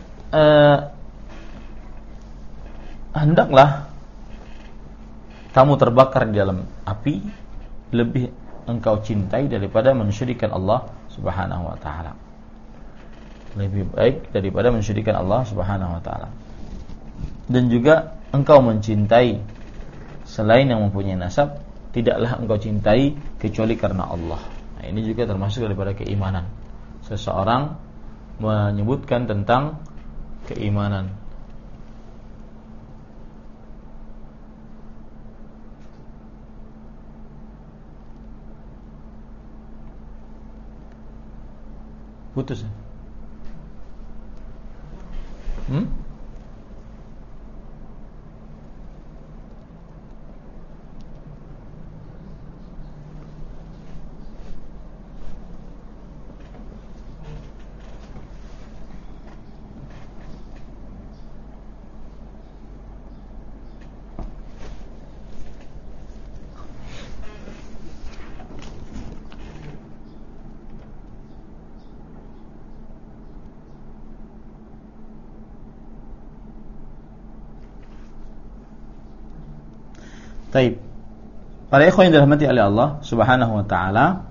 hendaklah kamu terbakar di dalam api lebih engkau cintai daripada mensyirikkan Allah Subhanahu wa taala. Lebih baik daripada mensyirikkan Allah Subhanahu wa taala. Dan juga engkau mencintai selain yang mempunyai nasab, tidaklah engkau cintai kecuali karena Allah. Nah, ini juga termasuk daripada keimanan. Seseorang menyebutkan tentang keimanan. Putus. Taib. Para ikhwan yang dirahmati oleh Allah Subhanahu wa taala,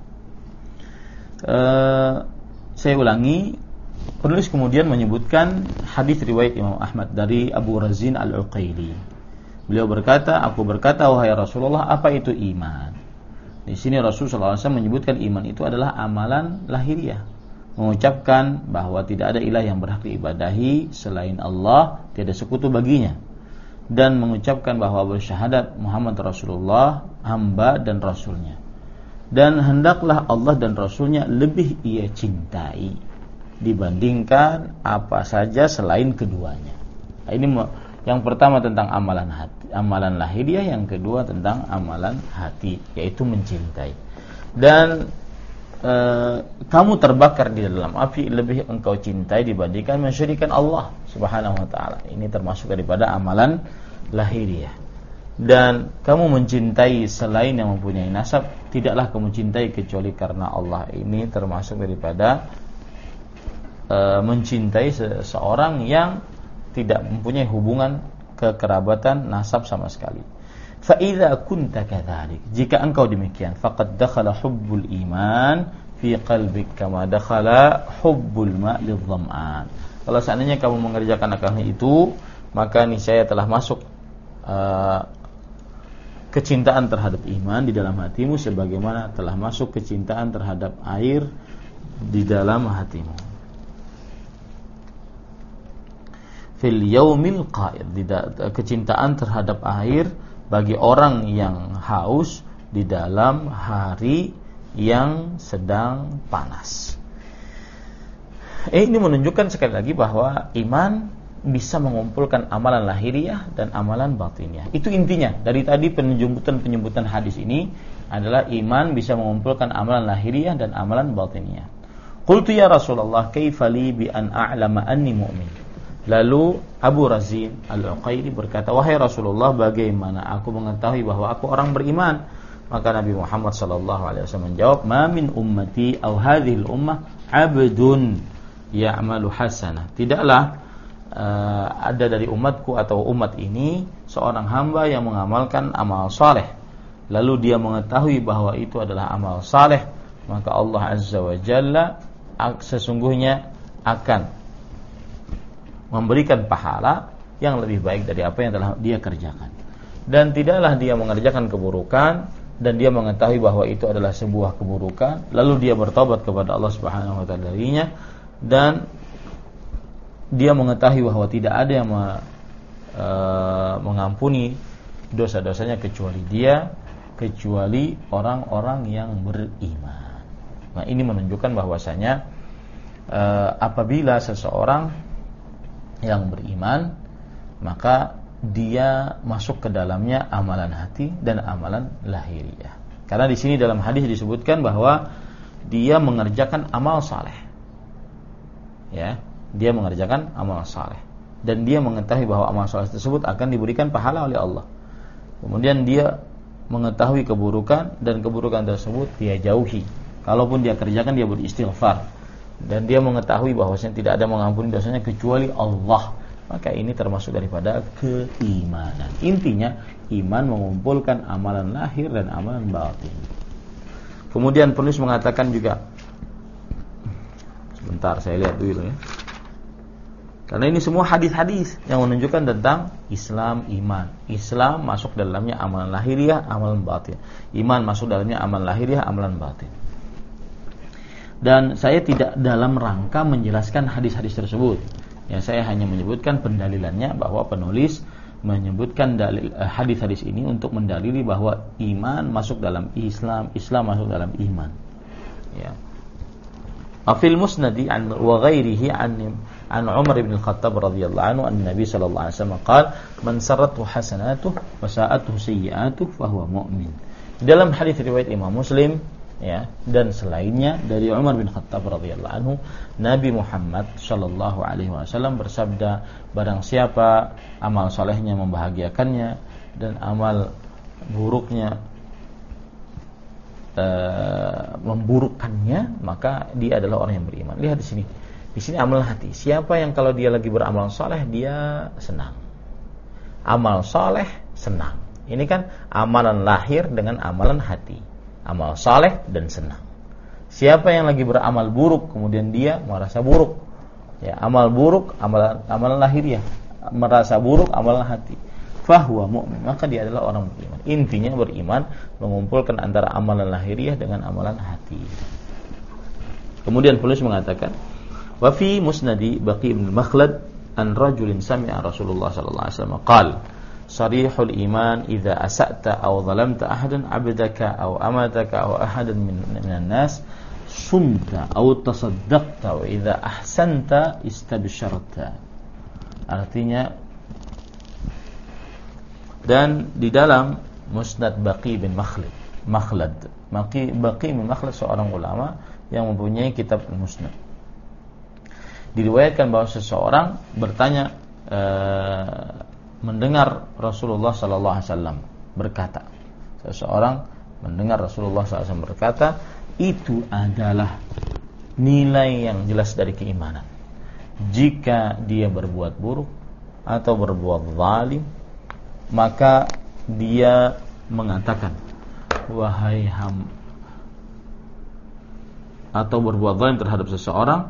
saya ulangi, penulis kemudian menyebutkan hadis riwayat Imam Ahmad dari Abu Razin al-Uqayli. Beliau berkata, aku berkata, wahai Rasulullah, apa itu iman? Di sini Rasulullah SAW menyebutkan iman itu adalah amalan lahiriah, mengucapkan bahwa tidak ada ilah yang berhak diibadahi selain Allah, tiada sekutu baginya, dan mengucapkan bahwa bersyahadat Muhammad Rasulullah hamba dan Rasulnya. dan hendaklah Allah dan Rasulnya lebih ia cintai dibandingkan apa saja selain keduanya. Nah, ini yang pertama tentang amalan hati, amalan lahiriah, yang kedua tentang amalan hati, yaitu mencintai. Dan kamu terbakar di dalam api lebih engkau cintai dibandingkan mensyirikkan Allah Subhanahu wa taala. Ini termasuk daripada amalan lahiriah. Dan kamu mencintai selain yang mempunyai nasab, tidaklah kamu cintai kecuali karena Allah. Ini termasuk daripada mencintai seseorang yang tidak mempunyai hubungan kekerabatan nasab sama sekali. Fa idza kunta kadzalik, jika engkau demikian, faqad dakhala hubbul iman fi qalbik kama dakhala hubbul ma' lidh-dham'an. Kalau seandainya kamu mengerjakan akan itu, maka niscaya telah masuk kecintaan terhadap iman di dalam hatimu sebagaimana telah masuk kecintaan terhadap air di dalam hatimu. Fil yaumil qa'id, kecintaan terhadap air bagi orang yang haus di dalam hari yang sedang panas. Ini menunjukkan sekali lagi bahwa iman bisa mengumpulkan amalan lahiriah dan amalan batiniah. Itu intinya dari tadi penyebutan hadis ini adalah iman bisa mengumpulkan amalan lahiriah dan amalan batiniah. Qultu ya Rasulullah, kaifa li bi an a'lama anni mu'min? Lalu Abu Razin Al-Uqaili berkata, wahai Rasulullah, bagaimana aku mengetahui bahwa aku orang beriman? Maka Nabi Muhammad SAW menjawab, ma min ummati aw hadhil ummah abdun ya'malu hasanah. Tidaklah ada dari umatku atau umat ini seorang hamba yang mengamalkan amal saleh, lalu dia mengetahui bahwa itu adalah amal saleh, maka Allah Azza wa Jalla sesungguhnya akan memberikan pahala yang lebih baik dari apa yang telah dia kerjakan. Dan tidaklah dia mengerjakan keburukan dan dia mengetahui bahwa itu adalah sebuah keburukan, lalu dia bertobat kepada Allah Subhanahu wa taala darinya, dan dia mengetahui bahwa tidak ada yang mengampuni dosa-dosanya kecuali orang-orang yang beriman. Nah, ini menunjukkan bahwasanya apabila seseorang yang beriman, maka dia masuk ke dalamnya amalan hati dan amalan lahiriah. Karena di sini dalam hadis disebutkan bahwa dia mengerjakan amal saleh. Ya, dia mengerjakan amal saleh dan dia mengetahui bahwa amal saleh tersebut akan diberikan pahala oleh Allah. Kemudian dia mengetahui keburukan dan keburukan tersebut dia jauhi. Kalaupun dia kerjakan, dia beristighfar dan dia mengetahui bahwasanya tidak ada mengampuni dosanya kecuali Allah. Maka ini termasuk daripada keimanan. Intinya iman mengumpulkan amalan lahir dan amalan batin. Kemudian penulis mengatakan juga, sebentar saya lihat dulu ya. Karena ini semua hadis-hadis yang menunjukkan tentang Islam, iman. Islam masuk dalamnya amalan lahiriah, amalan batin. Iman masuk dalamnya amalan lahiriah, amalan batin. Dan saya tidak dalam rangka menjelaskan hadis-hadis tersebut. Ya, saya hanya menyebutkan pendalilannya, bahwa penulis menyebutkan dalil hadis-hadis ini untuk mendalili bahwa iman masuk dalam Islam, Islam masuk dalam iman. Ya. Afil musnadi an wa ghairihi an Umar bin Al-Khattab radhiyallahu anhu an-nabi sallallahu alaihi wasallam qala man saratu hasanatuhu wa sa'atuhu sayyi'atuhu fa huwa mu'min. Dalam hadis riwayat Imam Muslim, ya, dan selainnya dari Umar bin Khattab radhiyallahu anhu, Nabi Muhammad sallallahu alaihi wasallam bersabda, barang siapa amal salehnya membahagiakannya dan amal buruknya memburukkannya, maka dia adalah orang yang beriman. Lihat di sini. Di sini amal hati. Siapa yang kalau dia lagi beramal saleh dia senang. Amal saleh senang. Ini kan amalan lahir dengan amalan hati. Amal saleh dan senang. Siapa yang lagi beramal buruk kemudian dia merasa buruk. Ya, amal buruk amalan lahiriah, merasa buruk amalan hati. Fahuwa mu'min, maka dia adalah orang beriman. Intinya beriman mengumpulkan antara amalan lahiriah dengan amalan hati. Kemudian penulis mengatakan, wa fi musnadi Baqi bin Makhlad an rajulin sami'a Rasulullah sallallahu alaihi wasallam qala sarihul iman idza asa'ta aw zalamta ahadan 'abdaka aw amataka aw ahadan minan nas sumta aw tasaddaqta wa idza ahsanta istabsharta. Artinya, dan di dalam Musnad Baqi bin Makhlad, Baqi bin Makhlad seorang ulama yang mempunyai kitab Musnad, diriwayatkan bahwa seseorang bertanya, mendengar Rasulullah sallallahu alaihi wasallam berkata, seseorang mendengar Rasulullah sallallahu alaihi wasallam berkata, itu adalah nilai yang jelas dari keimanan. Jika dia berbuat buruk atau berbuat zalim, maka dia mengatakan, wahai atau berbuat zalim terhadap seseorang,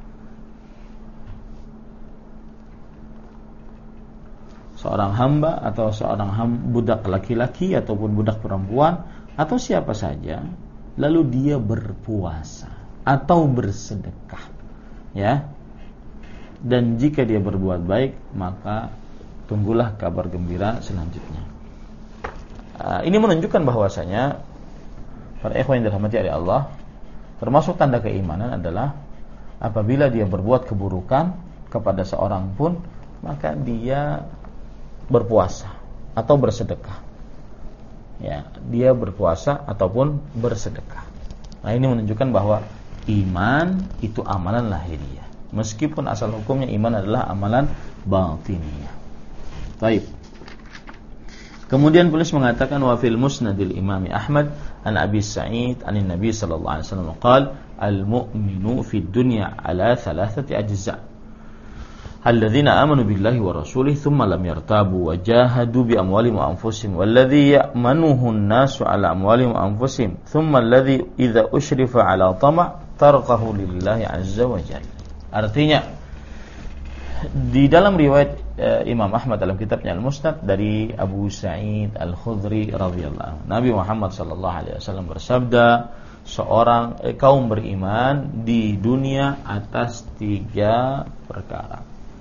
seorang hamba atau seorang budak laki-laki ataupun budak perempuan atau siapa saja, lalu dia berpuasa atau bersedekah, ya. Dan jika dia berbuat baik, maka tunggulah kabar gembira selanjutnya. Ini menunjukkan bahwasanya para ikhwan yang dirahmati oleh Allah, termasuk tanda keimanan adalah apabila dia berbuat keburukan kepada seorang pun, maka dia berpuasa atau bersedekah. Ya, dia berpuasa ataupun bersedekah. Nah, ini menunjukkan bahwa iman itu amalan lahiriah, meskipun asal hukumnya iman adalah amalan batiniyah. Baik. Kemudian penulis mengatakan, wa fil musnadil Imam Ahmad an Abi Sa'id anin Nabi sallallahu alaihi wasallam qala al-mu'minu fid dunya ala thalathati ajza' alladzina amanu billahi wa rasulihi thumma lam yartabu wa jahadu bi amwalihim wa anfusihim walladzi ya'manuhu an-nasu ala amwalihim wa anfusihim thumma alladzi idza ushrifa ala tama' tarqahu lillahi azza wa jalla. Artinya, di dalam riwayat Imam Ahmad dalam kitabnya Al-Musnad dari Abu Sa'id Al-Khudri radhiyallahu anhu, Nabi Muhammad sallallahu alaihi wasallam bersabda, seorang kaum beriman di dunia atas 3 perkara.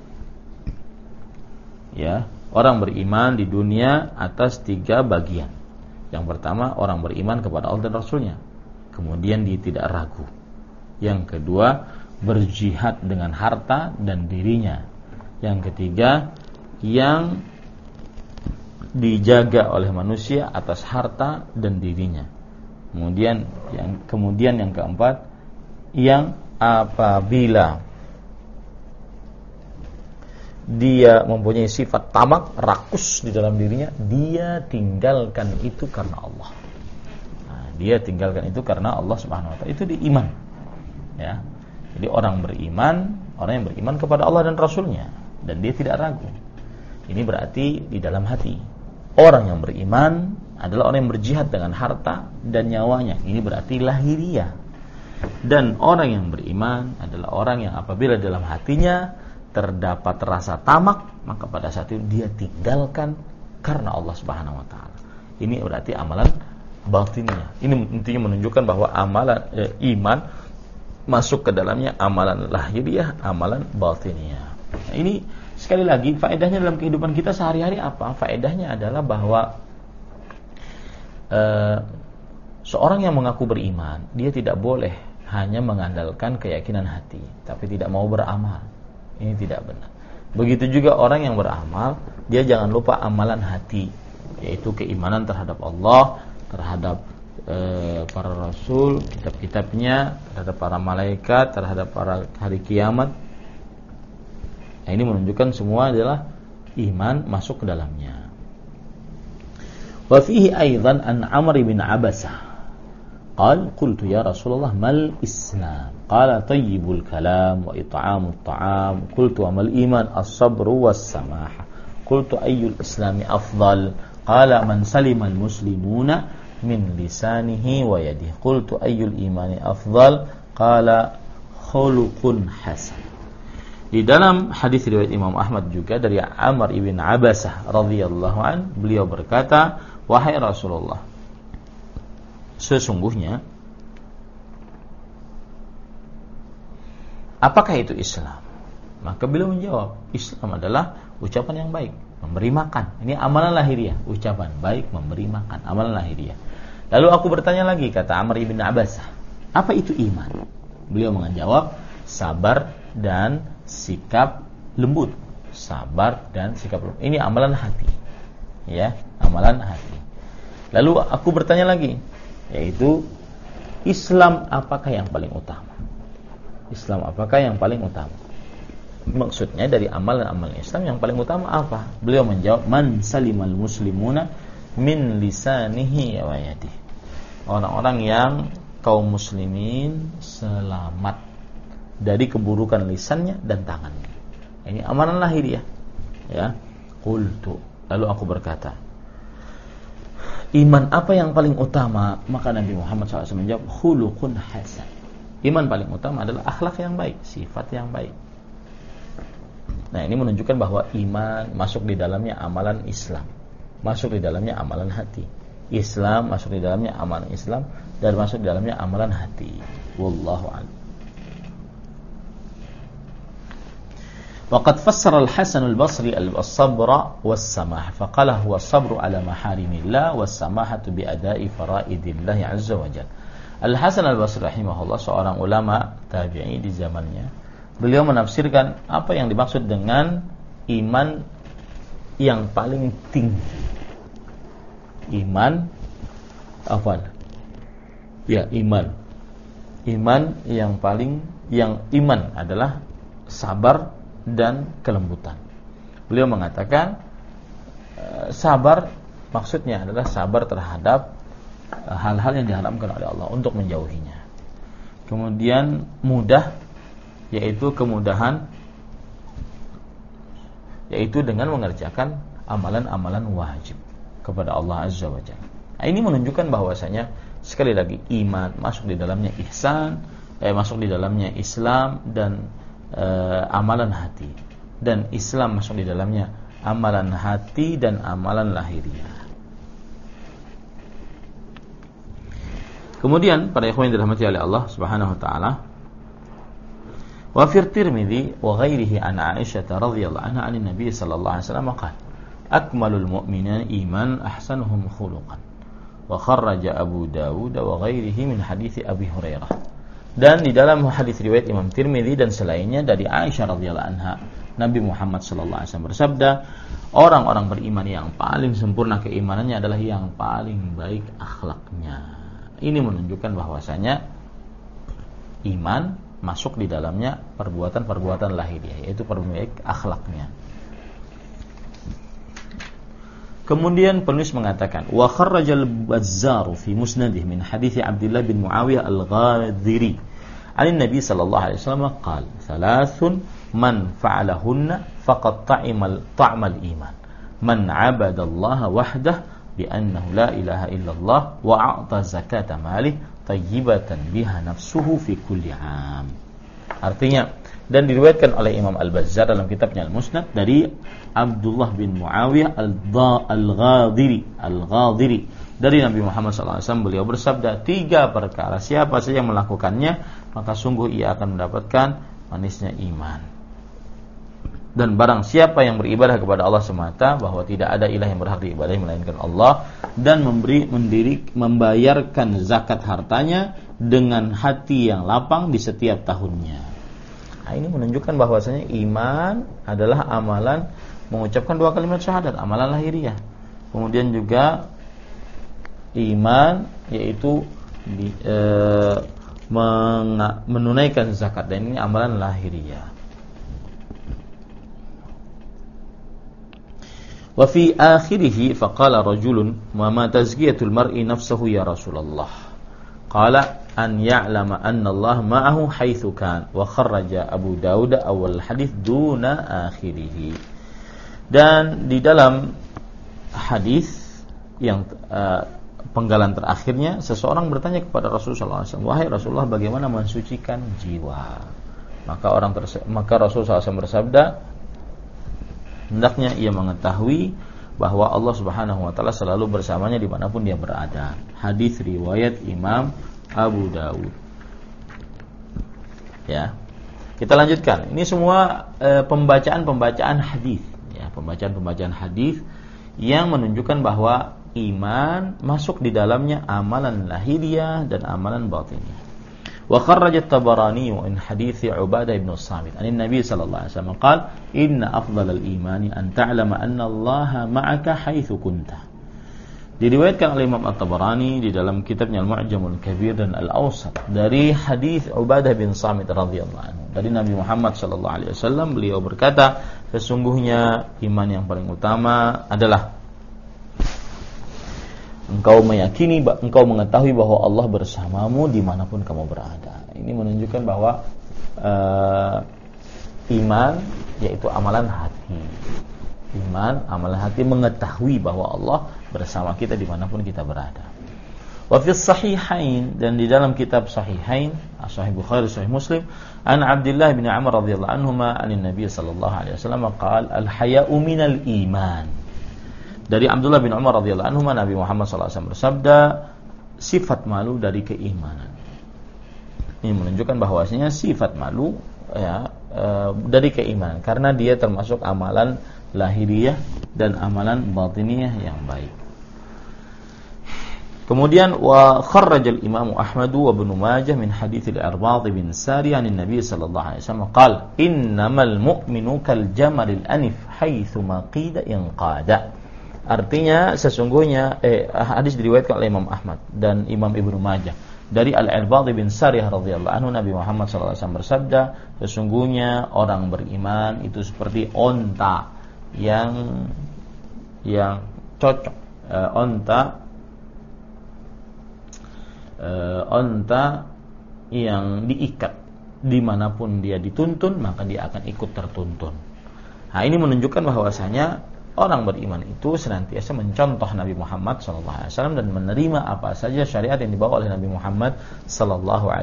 Ya, orang beriman di dunia atas 3 bagian. Yang pertama, orang beriman kepada Allah dan Rasulnya, kemudian dia tidak ragu. Yang kedua, berjihad dengan harta dan dirinya. Yang ketiga, yang dijaga oleh manusia atas harta dan dirinya. Kemudian yang keempat, yang apabila dia mempunyai sifat tamak, rakus di dalam dirinya, dia tinggalkan itu karena Allah. Nah, dia tinggalkan itu karena Allah Subhanahu wa taala. Itu di iman. Ya. Jadi orang yang beriman kepada Allah dan Rasulnya, dan dia tidak ragu. Ini berarti di dalam hati. Orang yang beriman adalah orang yang berjihad dengan harta dan nyawanya. Ini berarti lahiriah. Dan orang yang beriman adalah orang yang apabila dalam hatinya terdapat rasa tamak, maka pada saat itu dia tinggalkan karena Allah Subhanahu wa taala. Ini berarti amalan batinnya. Ini intinya menunjukkan bahwa amalan iman masuk ke dalamnya amalan lahiriah, amalan batiniyah. Nah, ini sekali lagi faedahnya dalam kehidupan kita sehari-hari apa? Faedahnya adalah bahwa seorang yang mengaku beriman, dia tidak boleh hanya mengandalkan keyakinan hati, tapi tidak mau beramal. Ini tidak benar. Begitu juga orang yang beramal, dia jangan lupa amalan hati, yaitu keimanan terhadap Allah, terhadap para rasul, kitab-kitabnya, terhadap para malaikat, terhadap para hari kiamat. Nah, ini menunjukkan semua adalah iman masuk ke dalamnya. Wa fihi aidan an Amr bin Abasah qala qultu ya Rasulullah mal Islam qala tayyibul kalam wa it'amut ta'am qultu wa mal iman as-sabru was-samaha qultu ayyul islami afdal qala man salima al-muslimuna min lisanihi wa yadihi qultu ayyul imani afdal qala khuluqun hasan. Di dalam hadis riwayat Imam Ahmad juga dari Amr ibn Abasah radhiyallahu an, beliau berkata, wahai Rasulullah, sesungguhnya apakah itu Islam? Maka beliau menjawab, Islam adalah ucapan yang baik, Memberi makan. Ini amalan lahiriah, ucapan baik memberi makan, amalan lahiriah. Lalu aku bertanya lagi, kata Amr ibn Abbas, apa itu iman? Beliau menjawab, sabar dan sikap lembut. Sabar dan sikap lembut. Ini amalan hati. Ya, amalan hati. Lalu aku bertanya lagi, yaitu Islam apakah yang paling utama? Islam apakah yang paling utama? Maksudnya dari amalan-amalan Islam yang paling utama apa? Beliau menjawab, man salimal muslimuna min lisanihi wa yadihi. Orang-orang yang kaum muslimin selamat dari keburukan lisannya dan tangannya. Ini amalan lahiriah. Ya. Qultu, lalu aku berkata, iman apa yang paling utama? Maka Nabi Muhammad SAW menjawab, khuluqun hasan. Iman paling utama adalah akhlak yang baik, sifat yang baik. Nah, ini menunjukkan bahwa iman masuk di dalamnya amalan Islam, masuk di dalamnya amalan hati. Islam masuk di dalamnya amalan Islam, dan masuk di dalamnya amalan hati. Wallahu a'lam. Waqad fassara al-Hasan al-Basri as-sabra was-samah, faqala huwa as-sabru ala maharimillah was-samahatu bi ada'i faraidillah azza wa jalla. Al-Hasan al-Basri rahimahullah, seorang ulama tabi'i di zamannya, beliau menafsirkan apa yang dimaksud dengan iman yang paling tinggi. Iman apa? Ya, iman. Iman yang paling, yang iman adalah sabar dan kelembutan. Beliau mengatakan sabar maksudnya adalah sabar terhadap hal-hal yang diharamkan oleh Allah untuk menjauhinya. Kemudian mudah, yaitu kemudahan, yaitu dengan mengerjakan amalan-amalan wajib kepada Allah Azza wa Jalla. Nah, ini menunjukkan bahwasanya sekali lagi iman masuk di dalamnya ihsan, masuk di dalamnya Islam dan amalan hati, dan Islam masuk di dalamnya amalan hati dan amalan lahiriah. Kemudian para ikhwan yang dirahmati oleh Allah Subhanahu wa taala, wa fi Tirmidzi wa ghairihi an Aisyah radhiyallahu anha 'an Nabi sallallahu alaihi wasallam qala akmalul mu'minina iman ahsanuhum khuluqan, wa kharraja Abu Dawud wa ghairihi min hadits Abi Hurairah. Dan di dalam hadis riwayat Imam Tirmidzi dan selainnya dari Aisyah radhiyallahu anha, Nabi Muhammad sallallahu alaihi wasallam bersabda, orang-orang beriman yang paling sempurna keimanannya adalah yang paling baik akhlaknya. Ini menunjukkan bahwasanya iman masuk di dalamnya perbuatan-perbuatan lahiriah, yaitu perbaik akhlaknya. Kemudian penulis mengatakan, wa kharrajal Bazzar fi musnadih min hadits Abdullah bin Muawiyah al-Ghadhiri an Nabi sallallahu alaihi wasallam qala thalathun man fa'alahunna faqad ta'mal iman, man 'abadallaha wahdah bi annahu la ilaha illallah wa a'ta zakata malih tayyibatan biha nafsuhu fi kulli 'am. Artinya, dan diriwayatkan oleh Imam Al-Bazzar dalam kitabnya Al-Musnad dari Abdullah bin Muawiyah Al-Ghadhiri dari Nabi Muhammad SAW, beliau bersabda, 3 perkara siapa saja yang melakukannya maka sungguh ia akan mendapatkan manisnya iman. Dan barang siapa yang beribadah kepada Allah semata, bahwa tidak ada ilah yang berhak diibadahi melainkan Allah, dan membayarkan zakat hartanya dengan hati yang lapang di setiap tahunnya. Nah, ini menunjukkan bahwasanya iman adalah amalan mengucapkan 2 kalimat syahadat, amalan lahiriah. Kemudian juga iman yaitu menunaikan zakat, dan ini amalan lahiriah. Wa fi akhirih faqala rajulun ma tazkiyatul mar'i nafsuhu ya Rasulullah. Qala an ya'lama anna Allah ma'ahu haitsu kan, wa kharraja Abu Dawud awal hadis duna akhirih. Dan di dalam hadis yang penggalan terakhirnya, seseorang bertanya kepada Rasulullah SAW, wahai Rasulullah, bagaimana mensucikan jiwa? Maka Rasulullah SAW bersabda, hendaknya ia mengetahui bahwa Allah Subhanahu wa taala selalu bersamanya dimanapun dia berada. Hadis riwayat Imam Abu Dawud. Ya. Kita lanjutkan. Ini semua pembacaan hadis, ya, pembacaan hadis yang menunjukkan bahwa iman masuk di dalamnya amalan lahiriah dan amalan batiniyah. Wa kharraja at-Tabarani min hadits Ubadah bin Samit an Nabi sallallahu alaihi wasallam qala inna afdhalal imani an ta'lama anna Allaha ma'aka haitsu kunta. Diriwayatkan oleh Imam At-Tabarani di dalam kitabnya Al-Mu'jamul Kabir dan Al-Awsat dari hadis Ubadah bin Samit radhiyallahu anhu dari Nabi Muhammad sallallahu alaihi wasallam, beliau berkata, sesungguhnya iman yang paling utama adalah engkau meyakini, engkau mengetahui bahwa Allah bersamamu dimanapun kamu berada. Ini menunjukkan bahwa iman yaitu amalan hati. Iman, amalan hati mengetahui bahwa Allah bersama kita dimanapun kita berada. Wa fi sahihain, dan di dalam kitab sahihain, Sahih Bukhari, Sahih Muslim, an Abdullah bin Amr radhiyallahu anhuma anin Nabi sallallahu alaihi wasallam qala al-haya'u minal iman. Dari Abdullah bin Umar radhiyallahu anhuma, Nabi Muhammad sallallahu alaihi wasallam bersabda, sifat malu dari keimanan. Ini menunjukkan bahwasanya sifat malu dari keimanan, karena dia termasuk amalan lahiriah dan amalan batiniyah yang baik. Kemudian wa kharrajal Imam Ahmad wa Ibnu Majah min hadits al-Irbad bin Sari an Nabi sallallahu alaihi wasallam qala innamal mu'minu kal jamalil anif haitsu ma qida inqada. Artinya sesungguhnya hadis diriwayatkan oleh Imam Ahmad dan Imam Ibnu Majah dari Al-Irbad bin Sariyah radhiyallahu anhu, Nabi Muhammad sallallahu alaihi wasallam bersabda, sesungguhnya orang beriman itu seperti onta yang cocok, onta yang diikat dimanapun dia dituntun, maka dia akan ikut tertuntun. Nah, ini menunjukkan bahwasanya orang beriman itu senantiasa mencontoh Nabi Muhammad SAW dan menerima apa saja syariat yang dibawa oleh Nabi Muhammad SAW.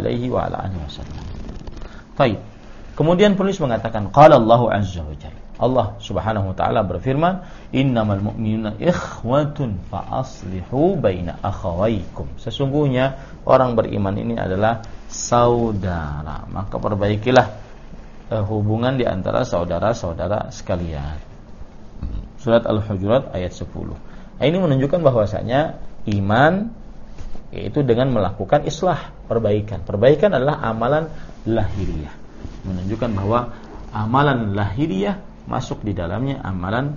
Baik. Kemudian penulis mengatakan, qala Allahu azza wa jalla, Allah Subhanahu wa taala berfirman, innamal mu'minuna ikhwatun fa aslihu baina akhawaykum. Sesungguhnya orang beriman ini adalah saudara, maka perbaikilah hubungan di antara saudara-saudara sekalian. Surat Al-Hujurat ayat 10. Nah, ini menunjukkan bahwasanya iman yaitu dengan melakukan islah, perbaikan. Perbaikan adalah amalan lahiriah. Menunjukkan bahwa amalan lahiriah masuk di dalamnya amalan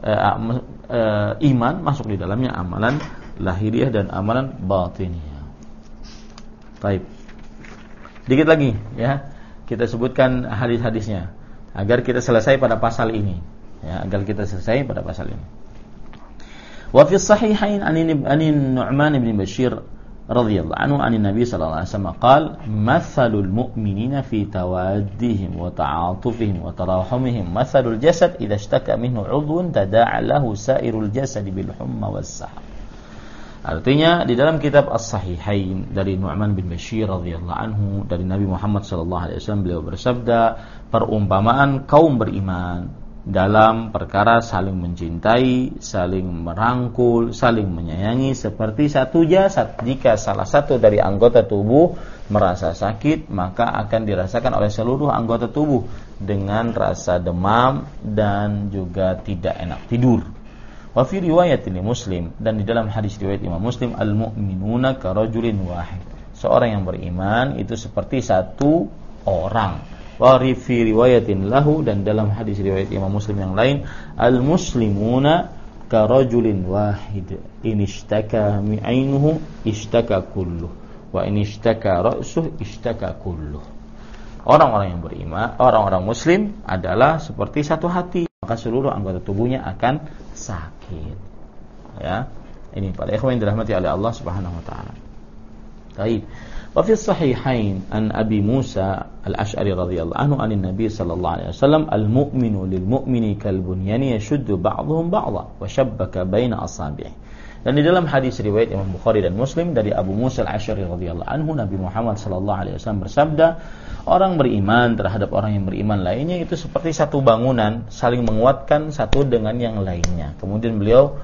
iman, masuk di dalamnya amalan lahiriah dan amalan batiniyah. Baik. Dikit lagi ya, kita sebutkan hadis-hadisnya agar kita selesai pada pasal ini. Ya, agar kita selesai pada pasal ini. Wa fi sahihain an Nu'man bin Bashir radhiyallahu anhu an Nabi sallallahu alaihi wasallam qala mathalul mu'minina fi tawaddihim wa ta'atufihim wa tarahumihim mathalul jasad idza ishtaka minhu 'udhun tada'a lahu sa'irul jasad bil humma was sahab. Artinya di dalam kitab As-Sahihain dari Nu'man bin Bashir radhiyallahu anhu dari Nabi Muhammad sallallahu alaihi wasallam, beliau bersabda, perumpamaan kaum beriman dalam perkara saling mencintai, saling merangkul, saling menyayangi seperti satu jasad. Jika salah satu dari anggota tubuh merasa sakit, maka akan dirasakan oleh seluruh anggota tubuh dengan rasa demam dan juga tidak enak tidur. Wa fi riwayatin Muslim, dan di dalam hadis riwayat Imam Muslim, al-mu'minuna karajulin wahid. Seorang yang beriman itu seperti satu orang. Wa fi riwayatin lahu, dan dalam hadis riwayat Imam Muslim yang lain, al-muslimuna karajulin wahid in ishtaka mi'ainuhu ishtaka kulluh wa in ishtaka ra'suhu ishtaka kulluh. Orang-orang yang beriman, orang-orang muslim adalah seperti satu hati, maka seluruh anggota tubuhnya akan sakit. Ya, ini para ikhwan yang dirahmati oleh Allah Subhanahu wa taala. Baik. Wa fi sahihain an Abi Musa Al-Asy'ari radhiyallahu anhu anin Nabi sallallahu alaihi wasallam, al-mu'minu lil mu'mini kal bunyani yashuddu ba'dhum ba'dha wa shabbaka baina asabi'i. Dan di dalam hadis riwayat Imam Bukhari dan Muslim dari Abu Musa Al-Asy'ari radhiyallahu anhu, Nabi Muhammad sallallahu alaihi wasallam bersabda, orang beriman terhadap orang yang beriman lainnya itu seperti satu bangunan, saling menguatkan satu dengan yang lainnya. Kemudian beliau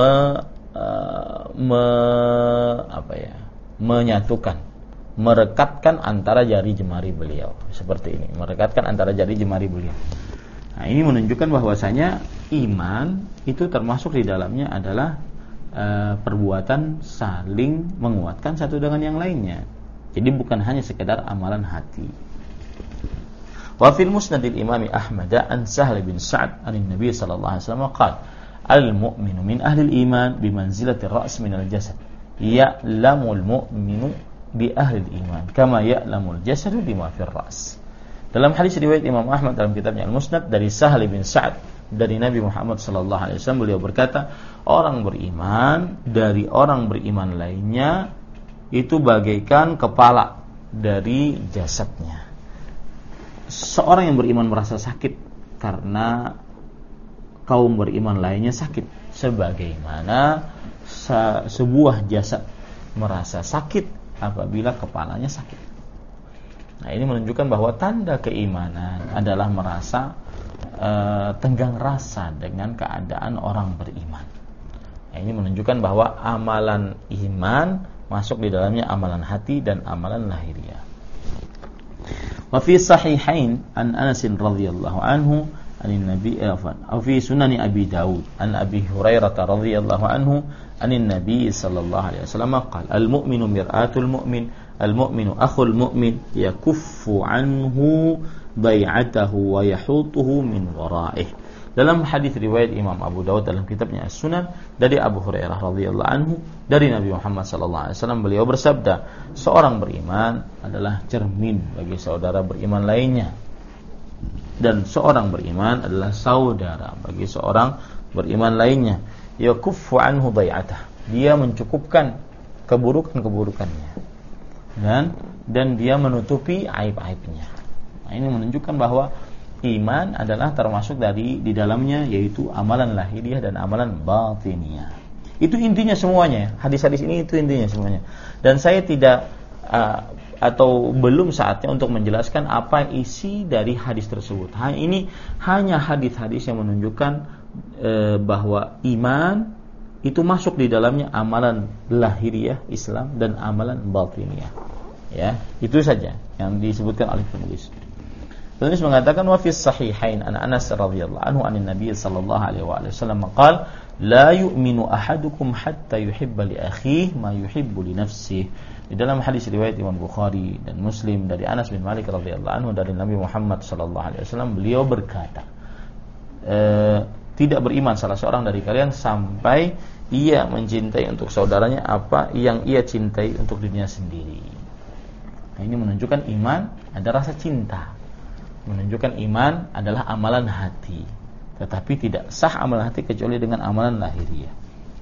menyatukan, merekatkan antara jari jemari beliau. Seperti ini, merekatkan antara jari jemari beliau. Nah, ini menunjukkan bahwasanya iman itu termasuk di dalamnya adalah perbuatan saling menguatkan satu dengan yang lainnya. Jadi bukan hanya sekedar amalan hati. Wa fil musnadil imami Ahmad an Sahl bin Sa'd an Nabi sallallahu alaihi wasallam qala al-mu'minu min ahli al-iman bi manzilati ar-ra's min al-jasad ya'lamu al-mu'minu bi ahli al-iman kama ya'lamu al-jasadu bima fi ar-ra's. Dalam hadis riwayat Imam Ahmad dalam kitabnya Al-Musnad dari Sahl bin Sa'd dari Nabi Muhammad sallallahu alaihi wasallam, beliau berkata, orang beriman dari orang beriman lainnya itu bagaikan kepala dari jasadnya. Seorang yang beriman merasa sakit karena kaum beriman lainnya sakit, sebagaimana sebuah jasad merasa sakit apabila kepalanya sakit. Nah, ini menunjukkan bahwa tanda keimanan adalah merasa tenggang rasa dengan keadaan orang beriman. Nah, ini menunjukkan bahwa amalan iman masuk di dalamnya amalan hati dan amalan lahiriah. Wa fi sahihain an Anas radhiyallahu anhu anin nabi wa fi sunan Abi Daud an Abi Hurairah radhiyallahu anhu anin nabi sallallahu alaihi wasallam qala al-mu'minu mir'atul mu'min al-mu'minu akhul mu'min yakuffu anhu bai'atahu wa yahutuhu min wara'ih. Dalam hadis riwayat Imam Abu Daud dalam kitabnya As-Sunan dari Abu Hurairah radhiyallahu anhu dari Nabi Muhammad sallallahu alaihi wasallam, beliau bersabda, seorang beriman adalah cermin bagi saudara beriman lainnya, dan seorang beriman adalah saudara bagi seorang beriman lainnya. Yakuffu anhu bai'atah, dia mencukupkan keburukan-keburukannya dan dia menutupi aib-aibnya. Nah, ini menunjukkan bahwa iman adalah termasuk dari di dalamnya yaitu amalan lahiriah dan amalan batiniah. Itu intinya semuanya. Hadis-hadis ini itu intinya semuanya. Dan saya tidak atau belum saatnya untuk menjelaskan apa isi dari hadis tersebut. Ini hanya hadis-hadis yang menunjukkan bahwa iman itu masuk di dalamnya amalan lahiriah Islam dan amalan batiniah. Ya, itu saja yang disebutkan oleh penulis. Penulis mengatakan wa fis sahihain an Anas radhiyallahu anhu anin Nabi sallallahu alaihi wasallam qala la yu'minu ahadukum hatta yuhibba li akhihi ma yuhibbu li nafsihi. Di dalam hadis riwayat Imam Bukhari dan Muslim dari Anas bin Malik radhiyallahu anhu dari Nabi Muhammad sallallahu alaihi wasallam, beliau berkata, tidak beriman salah seorang dari kalian sampai ia mencintai untuk saudaranya apa yang ia cintai untuk dirinya sendiri. Nah, ini menunjukkan iman ada rasa cinta. Menunjukkan iman adalah amalan hati, tetapi tidak sah amalan hati kecuali dengan amalan lahiriah.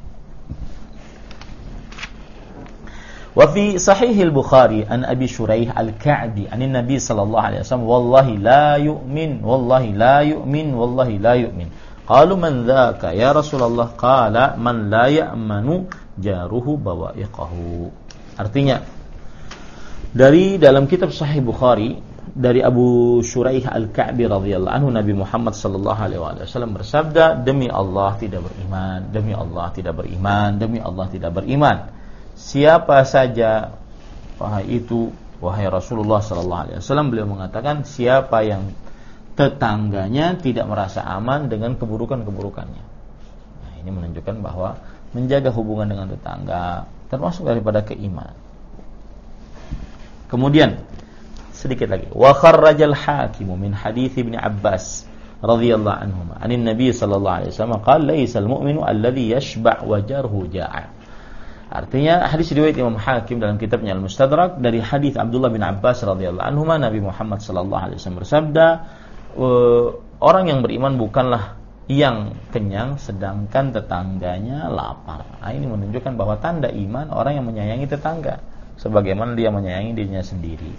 Wa fi sahih al-Bukhari an Abi Shuraih al-Ka'bi anin Nabi sallallahu alaihi wasallam wallahi la yu'min wallahi la yu'min wallahi la yu'min. Qalu man dzaka ya Rasulullah? Qala man la ya'manu jaruhu bawa'iqahu. Artinya dari dalam kitab Sahih Bukhari dari Abu Shuraih al-Ka'bi radhiyallahu anhu, Nabi Muhammad sallallahu alaihi wasallam bersabda, demi Allah tidak beriman, demi Allah tidak beriman, demi Allah tidak beriman. Siapa saja wahai Rasulullah sallallahu alaihi wasallam, beliau mengatakan siapa yang tetangganya tidak merasa aman dengan keburukan-keburukannya. Nah, ini menunjukkan bahwa menjaga hubungan dengan tetangga termasuk daripada keimanan. Kemudian sedikit lagi, wa kharrajal hakim min hadits Ibnu Abbas radhiyallahu anhuma anin Nabi sallallahu alaihi wasallam qala laysal mu'minu alladhi yashba' wa jarhu ja'a. Artinya hadis riwayat Imam Hakim dalam kitabnya Al-Mustadrak dari hadis Abdullah bin Abbas radhiyallahu anhuma, Nabi Muhammad sallallahu alaihi wasallam bersabda, orang yang beriman bukanlah yang kenyang sedangkan tetangganya lapar. Nah, ini menunjukkan bahwa tanda iman orang yang menyayangi tetangga sebagaimana dia menyayangi dirinya sendiri.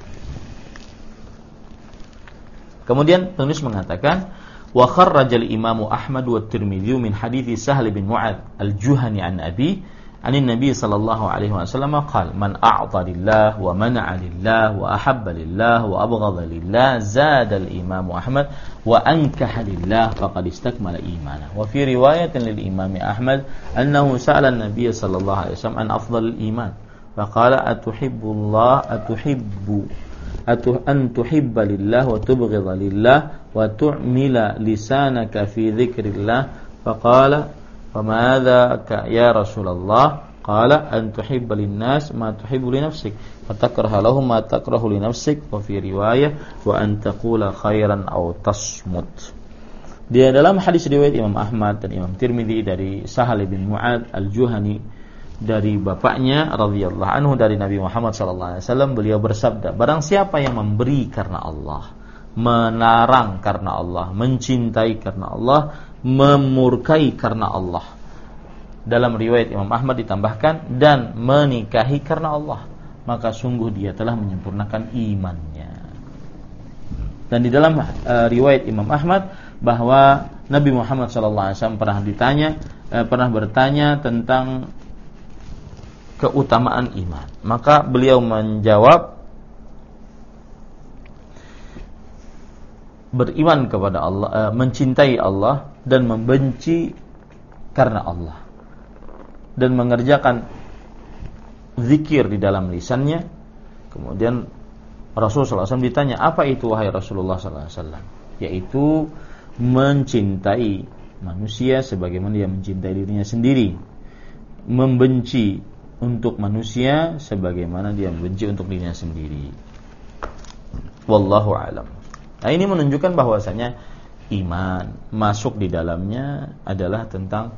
Kemudian penulis mengatakan wa kharrajal Imam Ahmad wa Tirmidzi min hadits Sahl bin Mu'adz al-Juhani an Abi anin Nabi sallallahu alaihi wasallam qala man a'ta lillah wa mana'a lillah wa ahabba lillah wa abghadha lillah zada al-Imam Ahmad wa ankaha lillah faqad istakmala imana. Wa fi riwayatin lil Imam Ahmad annahu sa'ala an-nabiy sallallahu alaihi wasallam an afdal al-iman faqala atuhibbu an tuhibba lillah wa tubghidha lillah wa tu'mila lisanaka fi dzikrillah. Faqala famadza ya Rasulullah? Qala an tuhibba linnas ma tuhibbu li nafsik wa takraha lahum ma takrahu li nafsik, wa fi riwayah wa an taqula khairan aw tasmut. Di dalam hadis riwayat Imam Ahmad dan Imam Tirmidzi dari Sahal bin Mu'ad al-Juhani dari bapaknya radhiyallahu anhu dari Nabi Muhammad sallallahu alaihi wasallam, beliau bersabda, barang siapa yang memberi karena Allah, melarang karena Allah, mencintai karena Allah, memurkai karena Allah. Dalam riwayat Imam Ahmad ditambahkan dan menikahi karena Allah, maka sungguh dia telah menyempurnakan imannya. Dan di dalam riwayat Imam Ahmad bahwa Nabi Muhammad SAW pernah bertanya tentang keutamaan iman. Maka beliau menjawab, beriman kepada Allah, mencintai Allah dan membenci karena Allah, dan mengerjakan zikir di dalam lisannya. Kemudian Rasulullah SAW ditanya, apa itu wahai Rasulullah SAW? Yaitu mencintai manusia sebagaimana dia mencintai dirinya sendiri, membenci untuk manusia sebagaimana dia membenci untuk dirinya sendiri. Wallahu a'lam. Nah, ini menunjukkan bahwasanya iman masuk di dalamnya adalah tentang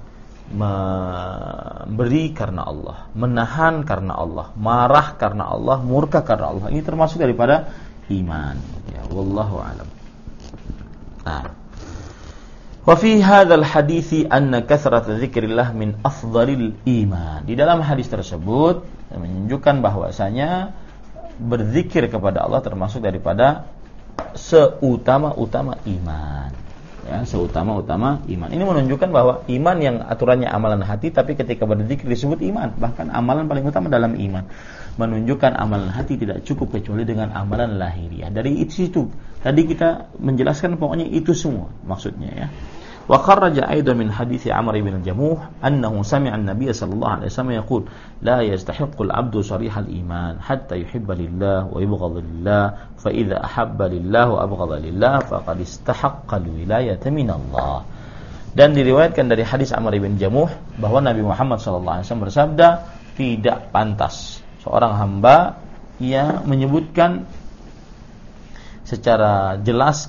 memberi karena Allah, menahan karena Allah, marah karena Allah, murka karena Allah. Ini termasuk daripada iman. Ya, wallahu a'lam. Nah, wa fi hadzal hadithi anna kathrat dzikrillah min afdhalil iman. Di dalam hadis tersebut menunjukkan bahwasanya berzikir kepada Allah termasuk daripada seutama-utama iman. Ya, seutama-utama iman. Ini menunjukkan bahwa iman yang aturannya amalan hati, tapi ketika berzikir disebut iman. Bahkan amalan paling utama dalam iman. Menunjukkan amalan hati tidak cukup kecuali dengan amalan lahiriah. Dari itu tadi kita menjelaskan pokoknya itu semua maksudnya ya. Wa kharraja aidan min hadits Amr bin al-Jamuh annahu sami'a an-nabiy sallallahu alaihi wasallam yaqul la yastahiqqu al-'abdu sarihal iman hatta yuhibba lillah wa yubghadha lillah fa idza ahabba lillah wa abghadha lillah faqad istahaqqa al-wilayata min Allah. Dan diriwayatkan dari hadis Amr bin Jamuh bahwa Nabi Muhammad sallallahu alaihi wasallam bersabda, tidak pantas seorang hamba ia menyebutkan secara jelas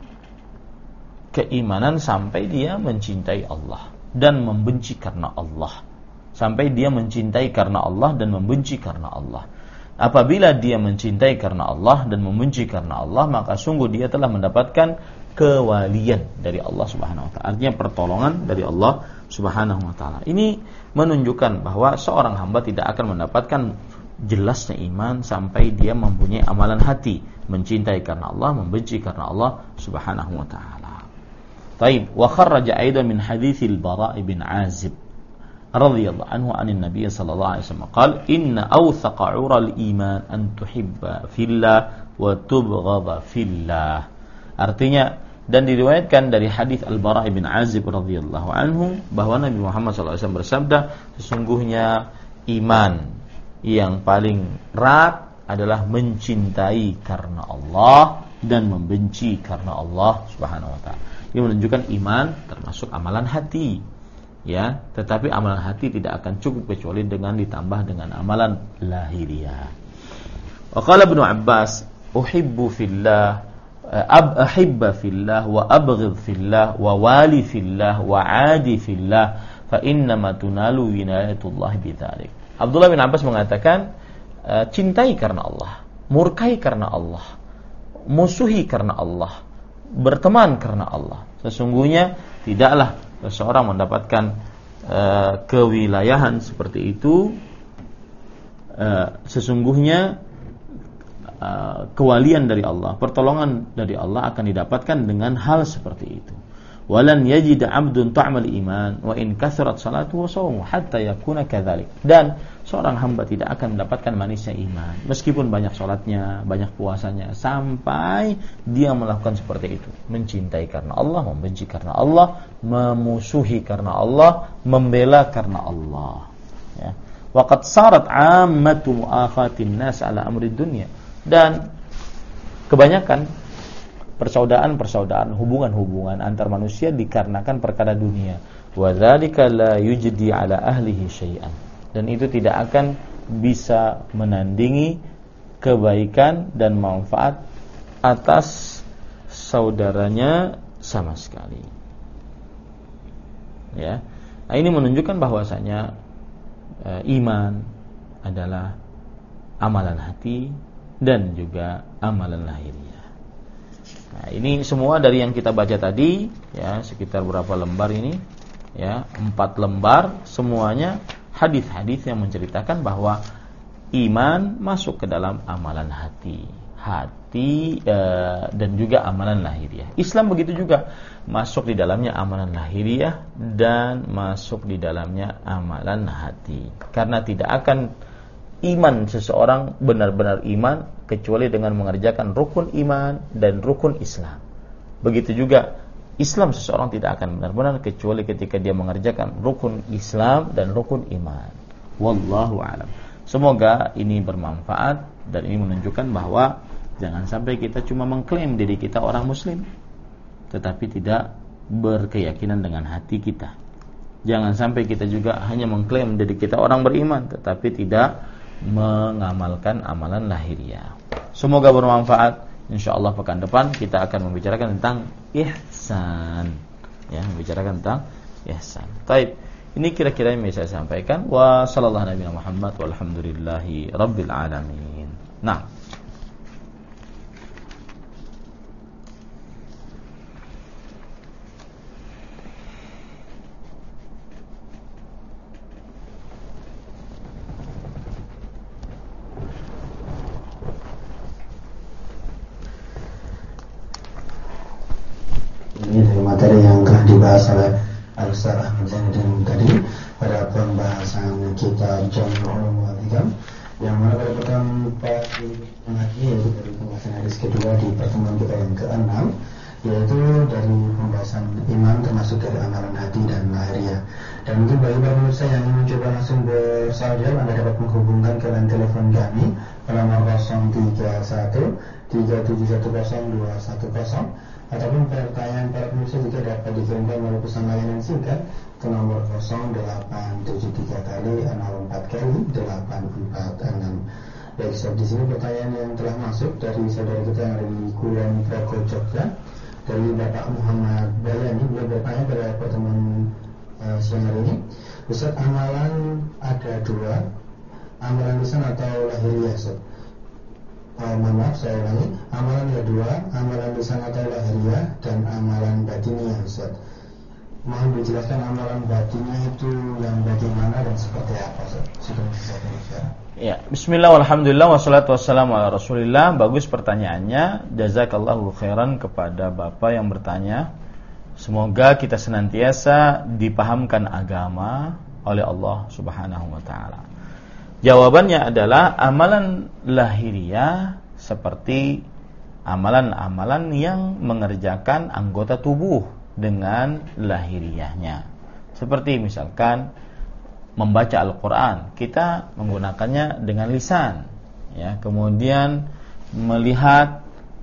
keimanan sampai dia mencintai Allah dan membenci karena Allah. Sampai dia mencintai karena Allah dan membenci karena Allah. Apabila dia mencintai karena Allah dan membenci karena Allah, maka sungguh dia telah mendapatkan kewalian dari Allah Subhanahu wa taala. Artinya pertolongan dari Allah Subhanahu wa taala. Ini menunjukkan bahwa seorang hamba tidak akan mendapatkan jelasnya iman sampai dia mempunyai amalan hati, mencintai karena Allah, membenci karena Allah Subhanahu wa taala. Taib, wa kharraja aidan min haditsil Bara' bin Azib radhiyallahu anhu anin Nabi sallallahu alaihi wasallam qala inna awthaqa 'ural iman an tuhibba fillah wa tubghadha fillah. Artinya, dan diriwayatkan dari hadis Al-Bara' bin Azib radhiyallahu anhu bahwa Nabi Muhammad sallallahu alaihi wasallam bersabda, sesungguhnya iman yang paling erat adalah mencintai karena Allah dan membenci karena Allah Subhanahu wa taala. Ini menunjukkan iman termasuk amalan hati, ya. Tetapi amalan hati tidak akan cukup kecuali dengan ditambah dengan amalan lahiriah. Wa qala Ibnu Abbas, uhibbu fillah, ahibba fillah, wa abghid fillah, wa wali fillah, wa adi fillah, fa innama tunalu wilayatullah bidzalik. Abdullah bin Abbas mengatakan, cintai karena Allah, murkai karena Allah, musuhi karena Allah, berteman karena Allah. Sesungguhnya tidaklah seseorang mendapatkan kewilayahan seperti itu. Sesungguhnya kewalian dari Allah, pertolongan dari Allah akan didapatkan dengan hal seperti itu. Walan yajid 'abdun ta'mal iman wa in kathrat salatu wa shaumu hatta yakuna kadzalik. Dan seorang hamba tidak akan mendapatkan manisnya iman meskipun banyak salatnya, banyak puasanya, sampai dia melakukan seperti itu, mencintai karena Allah, membenci karena Allah, memusuhi karena Allah, membela karena Allah, ya. Waqad sarat 'ammatu mu'akhatin nas 'ala amri dunya. Dan Kebanyakan persaudaraan, hubungan-hubungan antar manusia dikarenakan perkara dunia. Wa dzalika la yujdi ala ahlihi syai'an. Dan itu tidak akan bisa menandingi kebaikan dan manfaat atas saudaranya sama sekali. Ya. Nah, ini menunjukkan bahwasanya iman adalah amalan hati dan juga amalan lahiriah. Nah, ini semua dari yang kita baca tadi, ya, sekitar berapa lembar ini? Ya, 4 lembar, semuanya hadis-hadis yang menceritakan bahwa iman masuk ke dalam amalan hati dan juga amalan lahiriah. Islam begitu juga, masuk di dalamnya amalan lahiriah dan masuk di dalamnya amalan hati. Karena tidak akan iman seseorang benar-benar iman kecuali dengan mengerjakan rukun iman dan rukun Islam. Begitu juga Islam seseorang tidak akan benar-benar kecuali ketika dia mengerjakan rukun Islam dan rukun iman. Wallahu a'lam. Semoga ini bermanfaat dan ini menunjukkan bahwa jangan sampai kita cuma mengklaim diri kita orang muslim tetapi tidak berkeyakinan dengan hati kita. Jangan sampai kita juga hanya mengklaim diri kita orang beriman tetapi tidak mengamalkan amalan lahiriah. Semoga bermanfaat. Insyaallah pekan depan kita akan membicarakan tentang ihsan. Ya, membicarakan tentang ihsan. Baik, ini kira-kira yang bisa saya sampaikan. Wa sallallahu alaihi Muhammad walhamdulillahi rabbil alamin. Nah, ini dari materi yang telah dibahas oleh Al-Ustaz Ahmad Zainuddin tadi pada pembahasan kitab Jami' Ulum wal Hikam, yang mana pada pertemuan lagi, yaitu dari pembahasan hadis kedua di pertemuan kita yang ke-6, yaitu dari pembahasan iman termasuk dari amalan hati dan lahiriah. Dan mungkin bagi para pemirsa yang ingin mencoba langsung bersaudara, Anda dapat menghubungkan ke line telepon kami pada nomor 031 3710 210, ataupun pertanyaan para pemirsa juga dapat dikirimkan melalui pesan layanan singkat ke nomor 0873 kali 04 kali 846. Baik, di sini pertanyaan yang telah masuk dari saudara kita yang ada di Kulon Progo, Jogja, dari Bapak Muhammad Bayani. Beliau bertanya pada pertemuan siang hari ini, Ustaz, amalan ada 2, amalan lisan atau lahiriah, Ustaz? Maaf, saya ulangi, amalan ada 2, amalan lisan atau lahiriah dan amalan batiniah, Ustaz. Mohon dijelaskan amalan batiniah itu yang bagaimana dan seperti apa, Ustaz? Sudah bisa dijelaskan. Ya, bismillah walhamdulillah wassalatu wassalamu ala rasulillah. Bagus pertanyaannya. Jazakallahu khairan kepada Bapak yang bertanya. Semoga kita senantiasa dipahamkan agama oleh Allah Subhanahu wa taala. Jawabannya adalah amalan lahiriah seperti amalan-amalan yang mengerjakan anggota tubuh dengan lahiriahnya. Seperti misalkan membaca Al-Quran, kita menggunakannya dengan lisan, ya. Kemudian melihat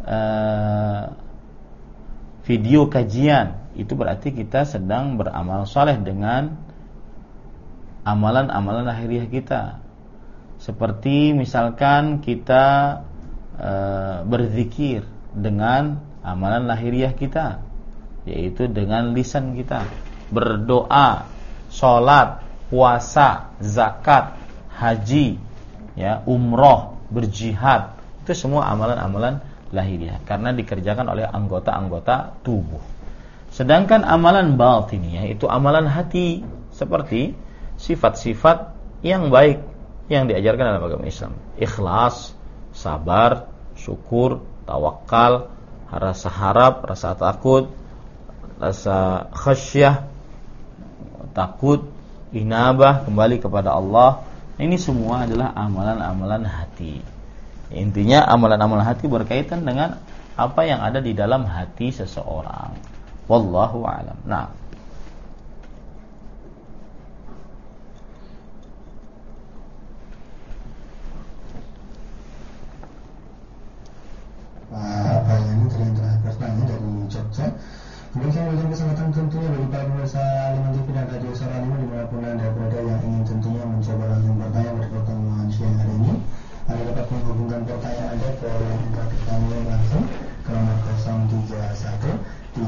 video kajian, itu berarti kita sedang beramal saleh dengan amalan-amalan lahiriah kita. Seperti misalkan kita berzikir dengan amalan lahiriah kita, yaitu dengan lisan kita. Berdoa, sholat, puasa, zakat, haji, ya, umroh, berjihad, itu semua amalan-amalan lahiriah karena dikerjakan oleh anggota-anggota tubuh. Sedangkan amalan batiniah itu amalan hati, seperti sifat-sifat yang baik yang diajarkan dalam agama Islam. Ikhlas, sabar, syukur, tawakal, rasa harap, rasa takut, rasa khasyah, takut, inabah, kembali kepada Allah. Ini semua adalah amalan-amalan hati. Intinya amalan-amalan hati berkaitan dengan apa yang ada di dalam hati seseorang. Wallahu a'lam. Nah,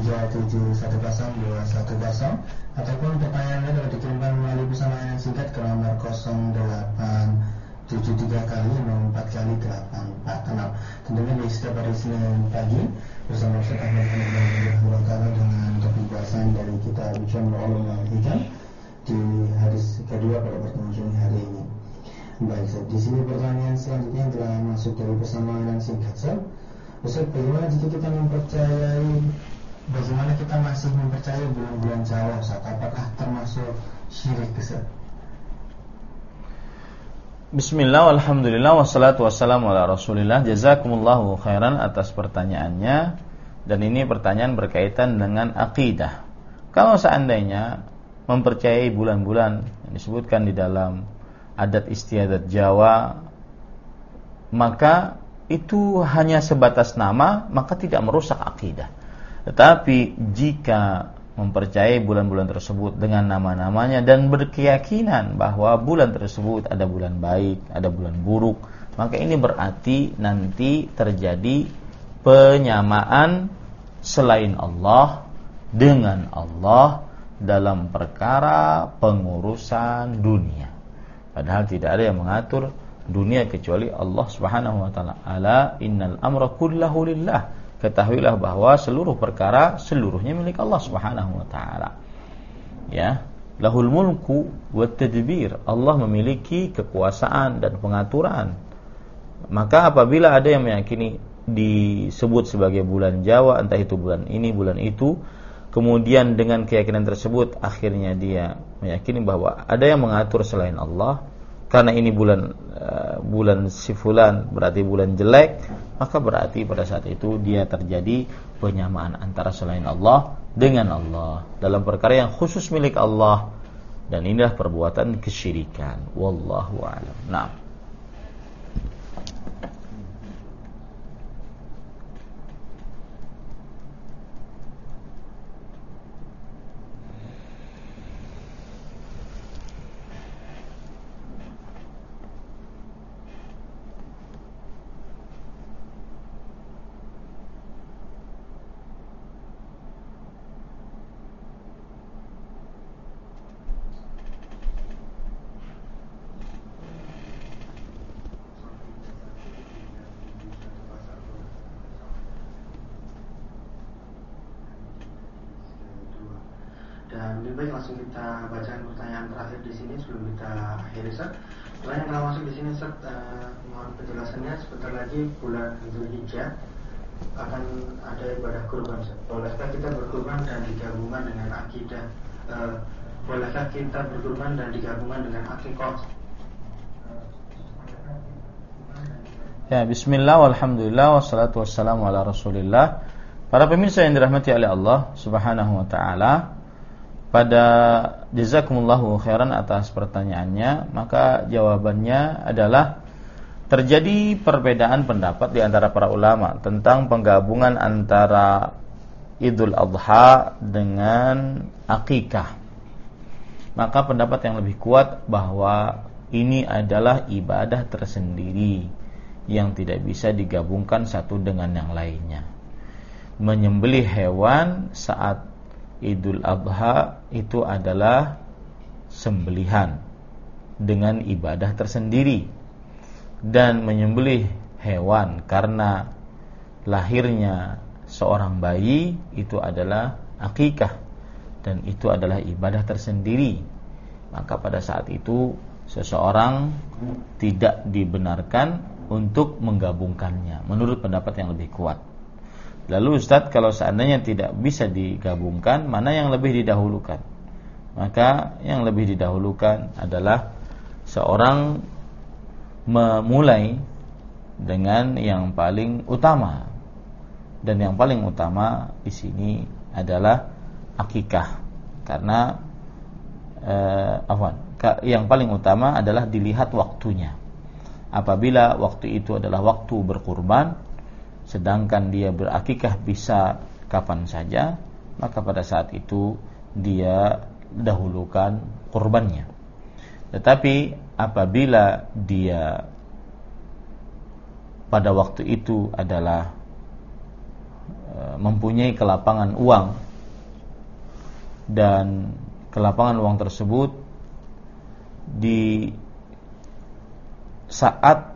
37102110, ataupun pertanyaannya dapat dikirimkan melalui pesan yang singkat ke nomor 0873 kali 64 kali 846. Tentunya di setiap hari Senin pagi bersama Ustaz Ahmad dengan topik bahasan dari kitab Jam'ul Ulum wal Hikam di hadis kedua pada pertemuan hari ini. Baik, Ustaz, di sini pertanyaan selanjutnya yang telah masuk dari pesan yang singkat. Ustaz, bagaimana kita masih mempercayai bulan-bulan Jawa, Ustaz? Apakah termasuk syirik, Ustaz? Bismillah, alhamdulillah, wassalatu wassalamu ala rasulillah. Jazakumullahu khairan atas pertanyaannya. Dan ini pertanyaan berkaitan dengan akidah. Kalau seandainya mempercayai bulan-bulan yang disebutkan di dalam adat istiadat Jawa, maka itu hanya sebatas nama, maka tidak merusak akidah. Tetapi jika mempercayai bulan-bulan tersebut dengan nama-namanya dan berkeyakinan bahwa bulan tersebut ada bulan baik, ada bulan buruk, maka ini berarti nanti terjadi penyamaan selain Allah dengan Allah dalam perkara pengurusan dunia. Padahal tidak ada yang mengatur dunia kecuali Allah Subhanahu wa taala. Ala innal amra kullahu lillah. Ketahuilah bahwa seluruh perkara seluruhnya milik Allah Subhanahu wa taala. Ya, lahul mulku wat tadbir. Allah memiliki kekuasaan dan pengaturan. Maka apabila ada yang meyakini disebut sebagai bulan Jawa, entah itu bulan ini, bulan itu, kemudian dengan keyakinan tersebut akhirnya dia meyakini bahwa ada yang mengatur selain Allah, karena ini bulan si fulan berarti bulan jelek, maka berarti pada saat itu dia terjadi penyamaan antara selain Allah dengan Allah dalam perkara yang khusus milik Allah, dan inilah perbuatan kesyirikan. Wallahu a'lam. Nah, Dan lebih baik langsung kita bacakan pertanyaan terakhir di sini sebelum kita akhiri, Ustaz. Pertanyaan yang telah masuk di sini, Ustaz, mohon penjelasannya. Sebentar lagi bulan Dzulhijjah akan ada ibadah kurban, Ustaz. Bolehkah kita berkurban dan digabungkan dengan akidah? Bolehkah kita berkurban dan digabungkan dengan akikah? ya, bismillah, walhamdulillah, wassalatu wassalamu ala rasulillah. Para pemirsa yang dirahmati oleh Allah Subhanahu wa ta'ala, pada jazakumullahu khairan atas pertanyaannya, maka jawabannya adalah terjadi perbedaan pendapat di antara para ulama tentang penggabungan antara Idul Adha dengan akikah. Maka pendapat yang lebih kuat bahwa ini adalah ibadah tersendiri yang tidak bisa digabungkan satu dengan yang lainnya. Menyembelih hewan saat Idul Adha itu adalah sembelihan dengan ibadah tersendiri, dan menyembelih hewan karena lahirnya seorang bayi itu adalah akikah, dan itu adalah ibadah tersendiri. Maka pada saat itu seseorang tidak dibenarkan untuk menggabungkannya menurut pendapat yang lebih kuat. Lalu Ustadz, kalau seandainya tidak bisa digabungkan, mana yang lebih didahulukan? Maka yang lebih didahulukan adalah seorang memulai dengan yang paling utama, dan yang paling utama di sini adalah akikah, karena yang paling utama adalah dilihat waktunya. Apabila waktu itu adalah waktu berkurban, sedangkan dia berakikah bisa kapan saja, maka pada saat itu dia dahulukan kurbannya. Tetapi apabila dia pada waktu itu adalah mempunyai kelapangan uang, dan kelapangan uang tersebut di saat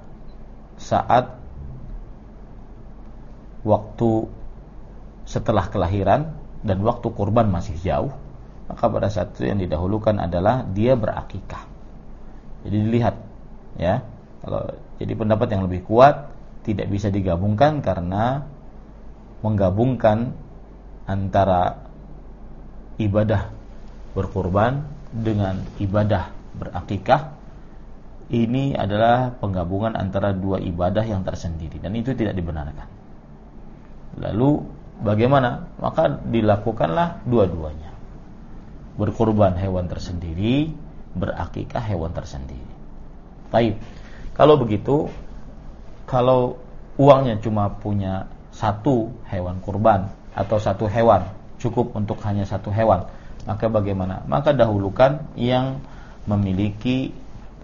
waktu setelah kelahiran dan waktu kurban masih jauh, maka pada saat itu yang didahulukan adalah dia berakikah. Jadi dilihat, ya. Kalau jadi pendapat yang lebih kuat tidak bisa digabungkan, karena menggabungkan antara ibadah berkurban dengan ibadah berakikah ini adalah penggabungan antara dua ibadah yang tersendiri, dan itu tidak dibenarkan. Lalu bagaimana? Maka dilakukanlah dua-duanya. Berkurban hewan tersendiri, berakikah hewan tersendiri. Baik. Kalau begitu, kalau uangnya cuma punya satu hewan kurban atau satu hewan, cukup untuk hanya satu hewan, maka bagaimana? Maka dahulukan yang memiliki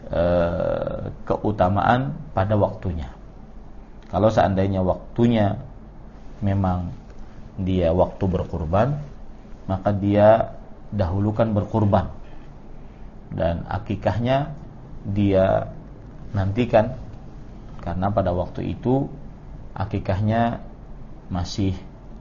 keutamaan pada waktunya. Kalau seandainya waktunya memang dia waktu berkurban, maka dia dahulukan berkurban, dan akikahnya dia nantikan, karena pada waktu itu akikahnya masih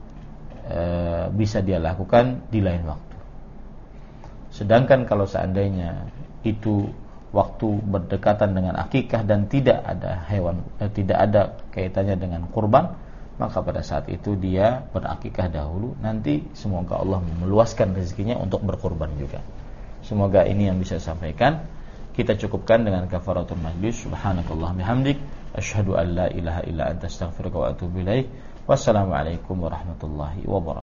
bisa dia lakukan di lain waktu. Sedangkan kalau seandainya itu waktu berdekatan dengan akikah dan tidak ada hewan, tidak ada kaitannya dengan kurban, maka pada saat itu dia berakikah dahulu. Nanti semoga Allah meluaskan rezekinya untuk berkurban juga. Semoga ini yang bisa saya sampaikan. Kita cukupkan dengan kafaratul majlis. Subhanakallah bihamdik, asyhadu an la ilaha illa anta astaghfiruka wa atubu ilaik. Wassalamualaikum warahmatullahi wabarakatuh.